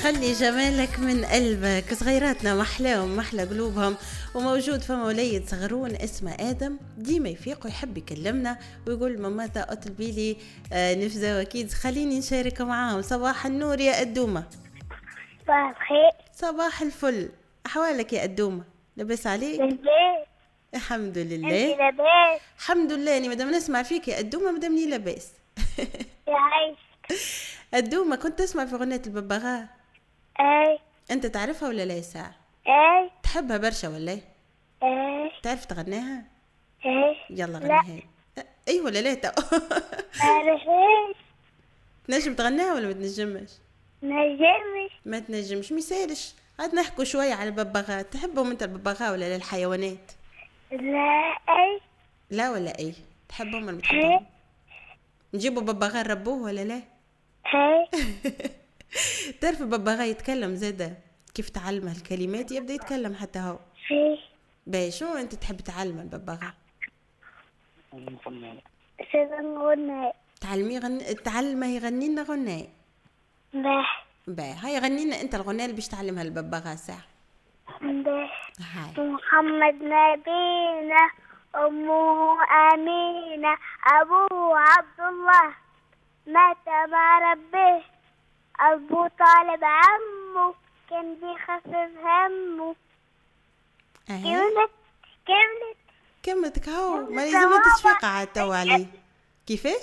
خلي جمالك من قلبك. صغيراتنا محلاهم محلى قلوبهم. وموجود فما وليد صغرون اسمه آدم ديما يفيق ويحب يكلمنا ويقول ماماتا اطلبي لي نفزة وكيد خليني نشارك معاهم. صباح النور يا أدومة. صباح الخير. صباح الفل. أحوالك يا أدومة؟ لبس عليك؟ لباس. الحمد لله. انت لباس؟ الحمد لله. أنا مدام نسمع فيك يا أدومة مدامني لباس. يا عايشك. أدومة كنت تسمع في غنية الببغاء؟ اي. أنت تعرفها ولا لا يا ساعة؟ اي. تحبها برشا ولا ايه؟ اي. تعرف تغنيها؟ اي. يلا غنيها. اي ولا لا؟ معرفش. تنجم تغنيها ولا ما تنجمش؟ نجمش. ما تنجمش ميسالش. عاد نحكوا شوية على الببغاء. تحبهم انت الببغاء ولا لا الحيوانات؟ لا. اي. لا ولا اي؟ تحبهم ولا ما تحبهم؟ نجيبوا ببغاء نربوه ولا لا؟ اي. تعرف الببغاء يتكلم زاده كيف تعلمه الكلمات؟ يبدأ يتكلم حتى هو. باي شو انت تحب تعلم الببغاء؟ غناء. تعلمه يغني لنا غناء. باي هاي غني لنا انت الغناء اللي باش تعلمها الببغاء ساعة. هاي. محمد نبينا أمه أمينة أبوه عبد الله مات مع ربه أبو طالب عمه كان بيخفف همه. كملت كهو ما لازم تشفيق على التو عليه. كيفاش؟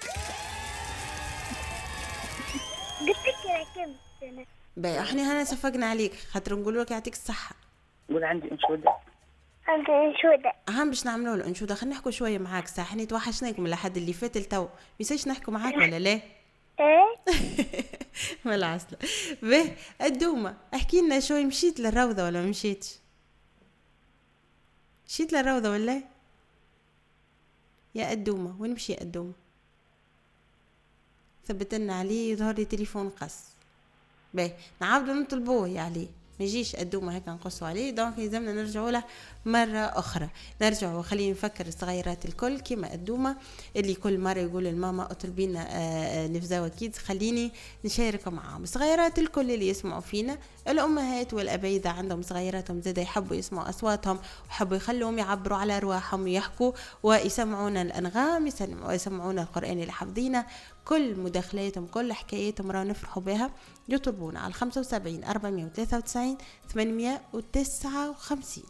قلت لك كملت. باهي احنا هنا صفقنا عليك خاطر نقول لك يعطيك الصحة. قول عندي أنشودة. عندي أنشودة. أهم باش نعملوا له أنشودة. خلينا نحكوا شوية معاك ساعة. حنا توحشناكم لحد اللي فات التو. ميساش نحكوا معاك ولا لا؟ ايه. ولا عسلة. باهي أدومة احكي لنا شوي. مشيت للروضة ولا مشيتش؟ مشيت للروضة ولا؟ يا أدومة وين مشي أدومة؟ ثبتنا عليه يظهر لي تليفون قص. باهي نعاودوا نطلبوه يا علي ما يجيش أدومة هيك نقصوا عليه. دونك لازمنا نرجعوا له مرة أخرى. نرجعوا وخلينا نفكر الصغيرات الكل كما أدومة اللي كل مرة يقول الماما اطلبي لنا نفزة وكيد خليني نشارك معاهم. الصغيرات الكل اللي يسمعوا فينا الأمهات والأباء إذا عندهم صغيراتهم زادا يحبوا يسمعوا أصواتهم ويحبوا يخلوهم يعبروا على أرواحهم ويحكوا ويسمعونا الأنغام ويسمعونا القرآن اللي حافظينه. كل مداخلاتهم كل حكاياتهم رانا نفرحوا بها. يطلبونا على 75 493 859.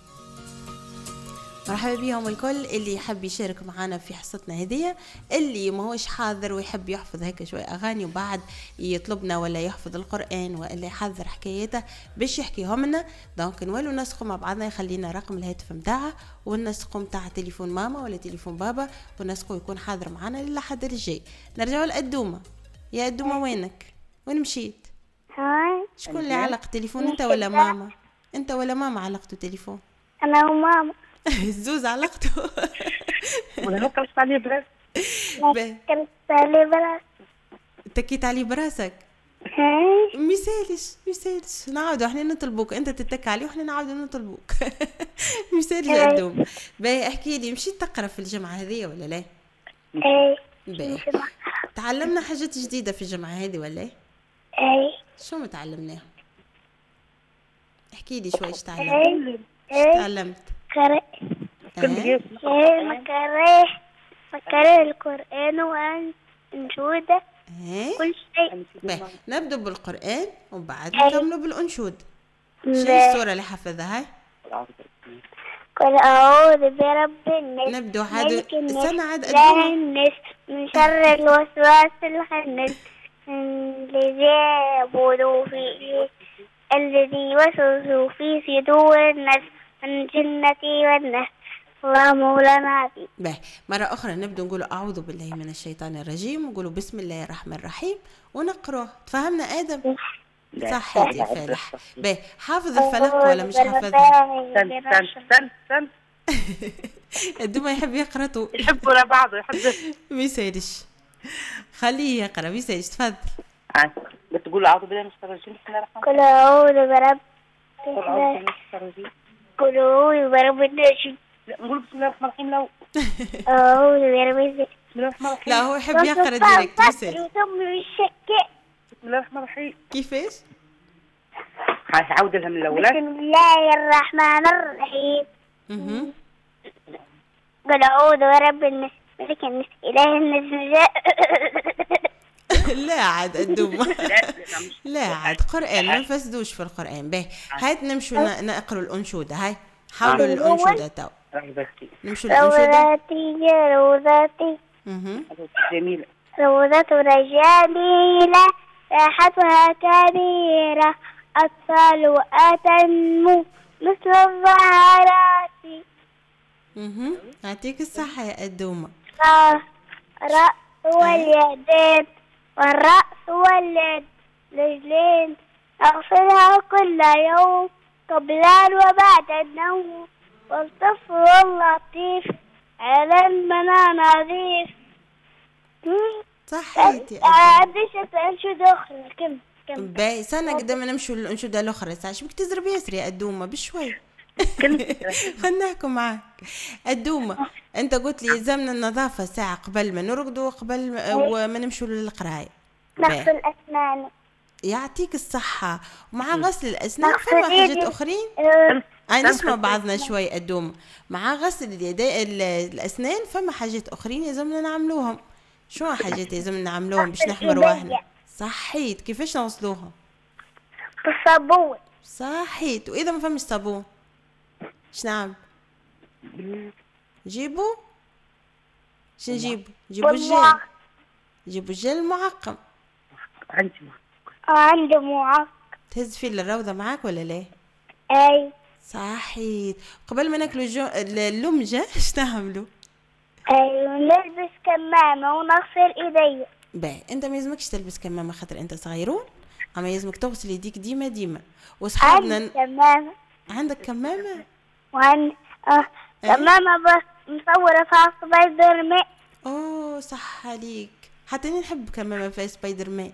مرحبا بيهم الكل اللي يحب يشارك معنا في حصتنا هذه. اللي ما هوش حاضر ويحب يحفظ هيك شوي أغاني وبعد يطلبنا ولا يحفظ القرآن ولا يحضر حكاياته باش يحكيهم لنا. دونك نولوا نسقوا مع بعضنا. يخلينا رقم الهاتف متاعه ونسقوا متاع تليفون ماما ولا تليفون بابا ونسقوا يكون حاضر معنا للحد الجاي. نرجعوا لأدومة. يا أدومة وينك؟ وين مشيت؟ شكون اللي علق تليفون انت ولا ماما؟ انت ولا ماما علقتوا تليفون؟ انا وماما. الزوز علقته. ولا هو كلت عليه براسك؟ كلت عليه براسك. تكيت عليه براسك؟ ميسالش نعاودوا احنا نطلبوك. انت تتك عليه واحنا نعاودوا نطلبوك. ميسالش يا دوم. باهي احكي لي مشيت تقرا في الجمعة هذه ولا لا؟ اي. باهي تعلمنا حاجات جديدة في الجمعة هذه ولا ايه؟ اي. شو متعلمناه؟ احكي لي شوي ايش تعلمت؟ ايش تعلمت؟ قرأ. مكرر القرآن وأنشودة. كل شيء. نبدأ بالقرآن وبعد نكملوا بالأنشود. شو السورة اللي حفظها هاي؟ قل أعوذ برب الناس. نبدأ عاد سنة عاد الناس من شر الوسواس الخناس الذي يوسوس في صدور الناس من الجنة والناس. الله مولانا. مرة أخرى نبدأ نقول أعوذ بالله من الشيطان الرجيم ونقولوا بسم الله الرحمن الرحيم ونقرأ. تفهمنا آدم؟ صح يا فالح. حافظ الفلق ولا مش حافظها؟ سن الدوما يحب يقرأ طول. يحبوا لبعض يحب. ميسالش خليه يقرأ. ميسالش تفضل. بتقول أعوذ بالله من الشيطان الرجيم. بسم الله الرحمن الرحيم. قل أعوذ برب. قل أعوذ بالله من الشيطان الرجيم. قل أعوذ برب الناس. نقول بسم الله الرحمن الرحيم. لو أعوذ برب الناس. بسم الله الرحمن الرحيم. لا هو يحب يقرأ ديريكت. بسم الله الرحمن الرحيم. كيفاش؟ عاود لها من الاول. بسم الله الرحمن الرحيم. قل اعوذ برب الناس ملك الناس اله الناس. لا عاد الدوم. لا عاد قرآن ما فسدوش في القرآن. به هات نمشوا نقرأ الأنشودة. هاي حاولوا الأنشودة تو. نمشوا الأنشودة. روضتي جميلة. روضتنا جميلة ريحتها كبيرة أطفال أتنمو مثل الزهرات. يعطيك الصحة يا الدومة. الرأس واليدين والرأس واليد رجلين أغسلها كل يوم قبل وبعد النوم والطفل اللطيف على المنى نظيف. صحيتي. عنديش أنشودة أخرى. كم باي سنة قدام نمشوا الأنشودة الأخرى. ساعة بك تزرب ياسر يا الدومة بشوي. خلنا نحكوا معاك الدومة. انت قلت لي يلزمنا النظافة ساعة قبل ما نرقدوا قبل وما نمشوا للقراية. نغسل أسنان. يعطيك الصحة. ومع غسل الأسنان فما حاجات أخرين. نسمع بعضنا شوي الدومة. مع غسل اليدين الأسنان فما حاجات أخرين يلزمنا نعملوهم. شو حاجات يلزمنا نعملوهم باش نحمر واحنا؟ صحيت. كيفاش نغسلوهم؟ بالصابون. صحيت. وإذا ما فمش صابون اش نعمل؟ جيبوا شو نجيبوا؟ جيبوا الجل. جيبوا الجل المعقم. عندي معقم. تهز فيه للروضة معاك ولا لا؟ اي صحيت. قبل ما ناكلوا اللمجة اش نعملوا؟ اي نلبس كمامة ونغسل ايدي. باهي انت ما يلزمكش تلبس كمامة خاطر انت صغيرون، اما يلزمك تغسل يديك ديما وصحابنا. عندي كمامة. عندك كمامة؟ وعندي كمامة مصورة فيها سبايدر مان. اوه صح عليك. حتى انا نحب كمامة فيها سبايدر مان.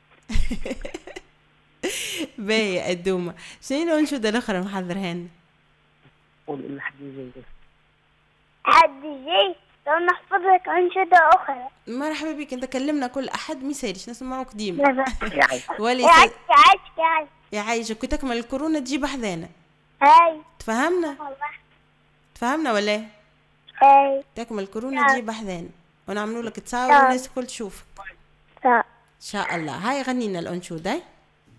باهي الدومة. شنو الأنشودة الأخرى محضرها لنا؟ قول لحد جاي. حد جاي لو نحفظ لك أنشودة أخرى. مرحبا بك. انت كلمنا كل أحد ما يسالش نسمعوك ديما. يعيشك. كي تكمل الكورونا تجيب حذانا. هاي تفهمنا؟ تفهمنا ولا؟ هاي تكمل الكورونا تجيب حذانا ونعملوا لك تصاور والناس الكل تشوفك. ان شاء الله. هاي غنينا الأنشودة. هاي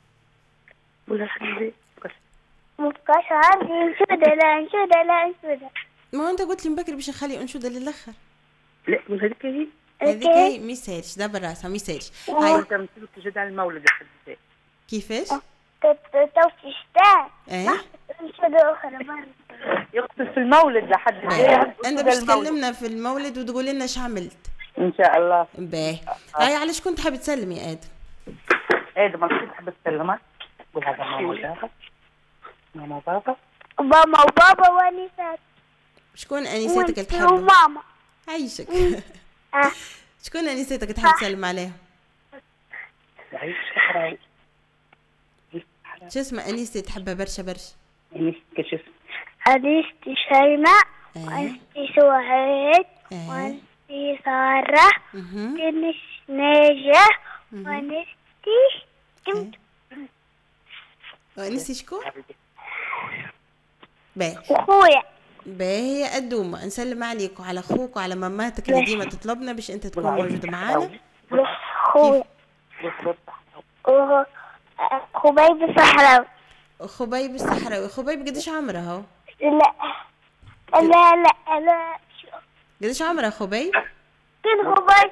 مبقاش عندي أنشودة. لا أنشودة. ما انت قلت لي مبكر باش نخلي أنشودة للآخر. لا مش هذيك هي ما يسالش. دبر راسها ما يسالش. هاي انت مسلك تجد على المولد يا حبيبي. كيفاش؟ تو في الشتاء. ايه أنشودة أخرى برا. يقصد في المولد لحد انت باش تكلمنا في المولد وتقول لنا اش عملت ان شاء الله. باهي. هاي علاش كنت حابب تسلم يا ادم؟ ادم انا كنت حابب تسلمك. قول هذا ماما وبابا. ماما وبابا وانيسات. شكون انيساتك تحب؟ وماما. عيشك. شكون انيساتك تحب تسلم عليها؟ شو اسمها انيستي تحبها برشا؟ انيستي شو اسمها؟ انيستي شيماء. وانيستي سعاد. وانيستي سارة. وانيستي ناجة. وانيستي وانيستي شكون؟ باهي. اخويا. باهي يا الدومة. نسلم عليك وعلى اخوك وعلى ماماتك اللي ديما تطلبنا باش انت تكون موجود معانا. اخويا خبيب الصحراوي. خبيب الصحراوي. خبيب قديش عمره هو؟ لا قديش عمره خبيب؟ كل خبيب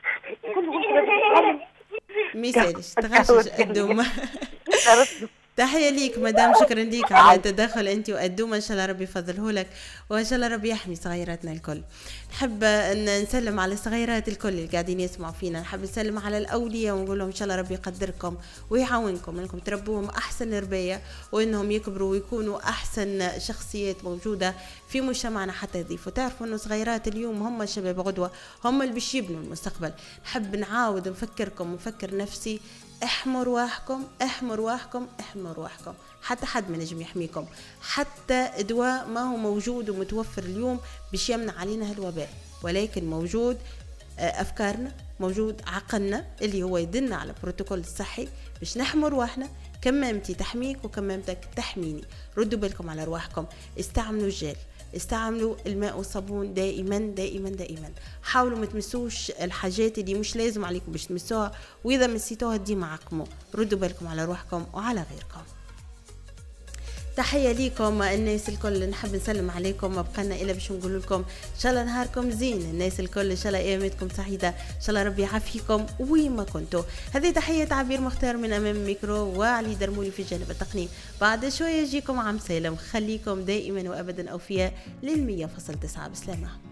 ميسالش تغشش الدومة. تحية ليك مدام. شكرا ليك على التدخل انت والدومة. ان شاء الله ربي يفضله لك وان شاء الله ربي يحمي صغيراتنا الكل. نحب ان نسلم على الصغيرات الكل اللي قاعدين يسمعوا فينا. نحب نسلم على الاولياء ونقول لهم ان شاء الله ربي يقدركم ويعاونكم انكم تربوهم احسن تربيه وانهم يكبروا ويكونوا احسن شخصيات موجوده في مجتمعنا حتى يضيفوا. تعرفوا انه صغيرات اليوم هم الشباب غدوه، هم اللي باش يبنوا المستقبل. نحب نعاود نفكركم ونفكر نفسي. احموا رواحكم احموا رواحكم احموا رواحكم. حتى حد ما نجم يحميكم. حتى دواء ما هو موجود ومتوفر اليوم باش يمنع علينا هالوباء، ولكن موجود أفكارنا، موجود عقلنا اللي هو يدلنا على بروتوكول الصحي باش نحموا رواحنا كمامتي تحميك وكمامتك تحميني. ردوا بالكم على رواحكم، استعملوا الجل، استعملوا الماء والصابون دائما دائما دائما. حاولوا ما تمسوش الحاجات اللي مش لازم عليكم باش تمسوها، واذا مسيتوها ديما عقموا. ردوا بالكم على روحكم وعلى غيركم. تحية ليكم الناس الكل، نحب نسلم عليكم. ما بقالنا إلا باش نقول لكم إن شاء الله نهاركم زين الناس الكل، إن شاء الله أيامكم سعيدة، إن شاء الله ربي يعافيكم وين ما كنتوا. هذه تحية عبير مختار من أمام الميكرو، وعلي درمولي في الجانب التقني. بعد شوية يجيكم عم سالم، خليكم دائما وأبدا أوفياء لل100.9. بسلامة.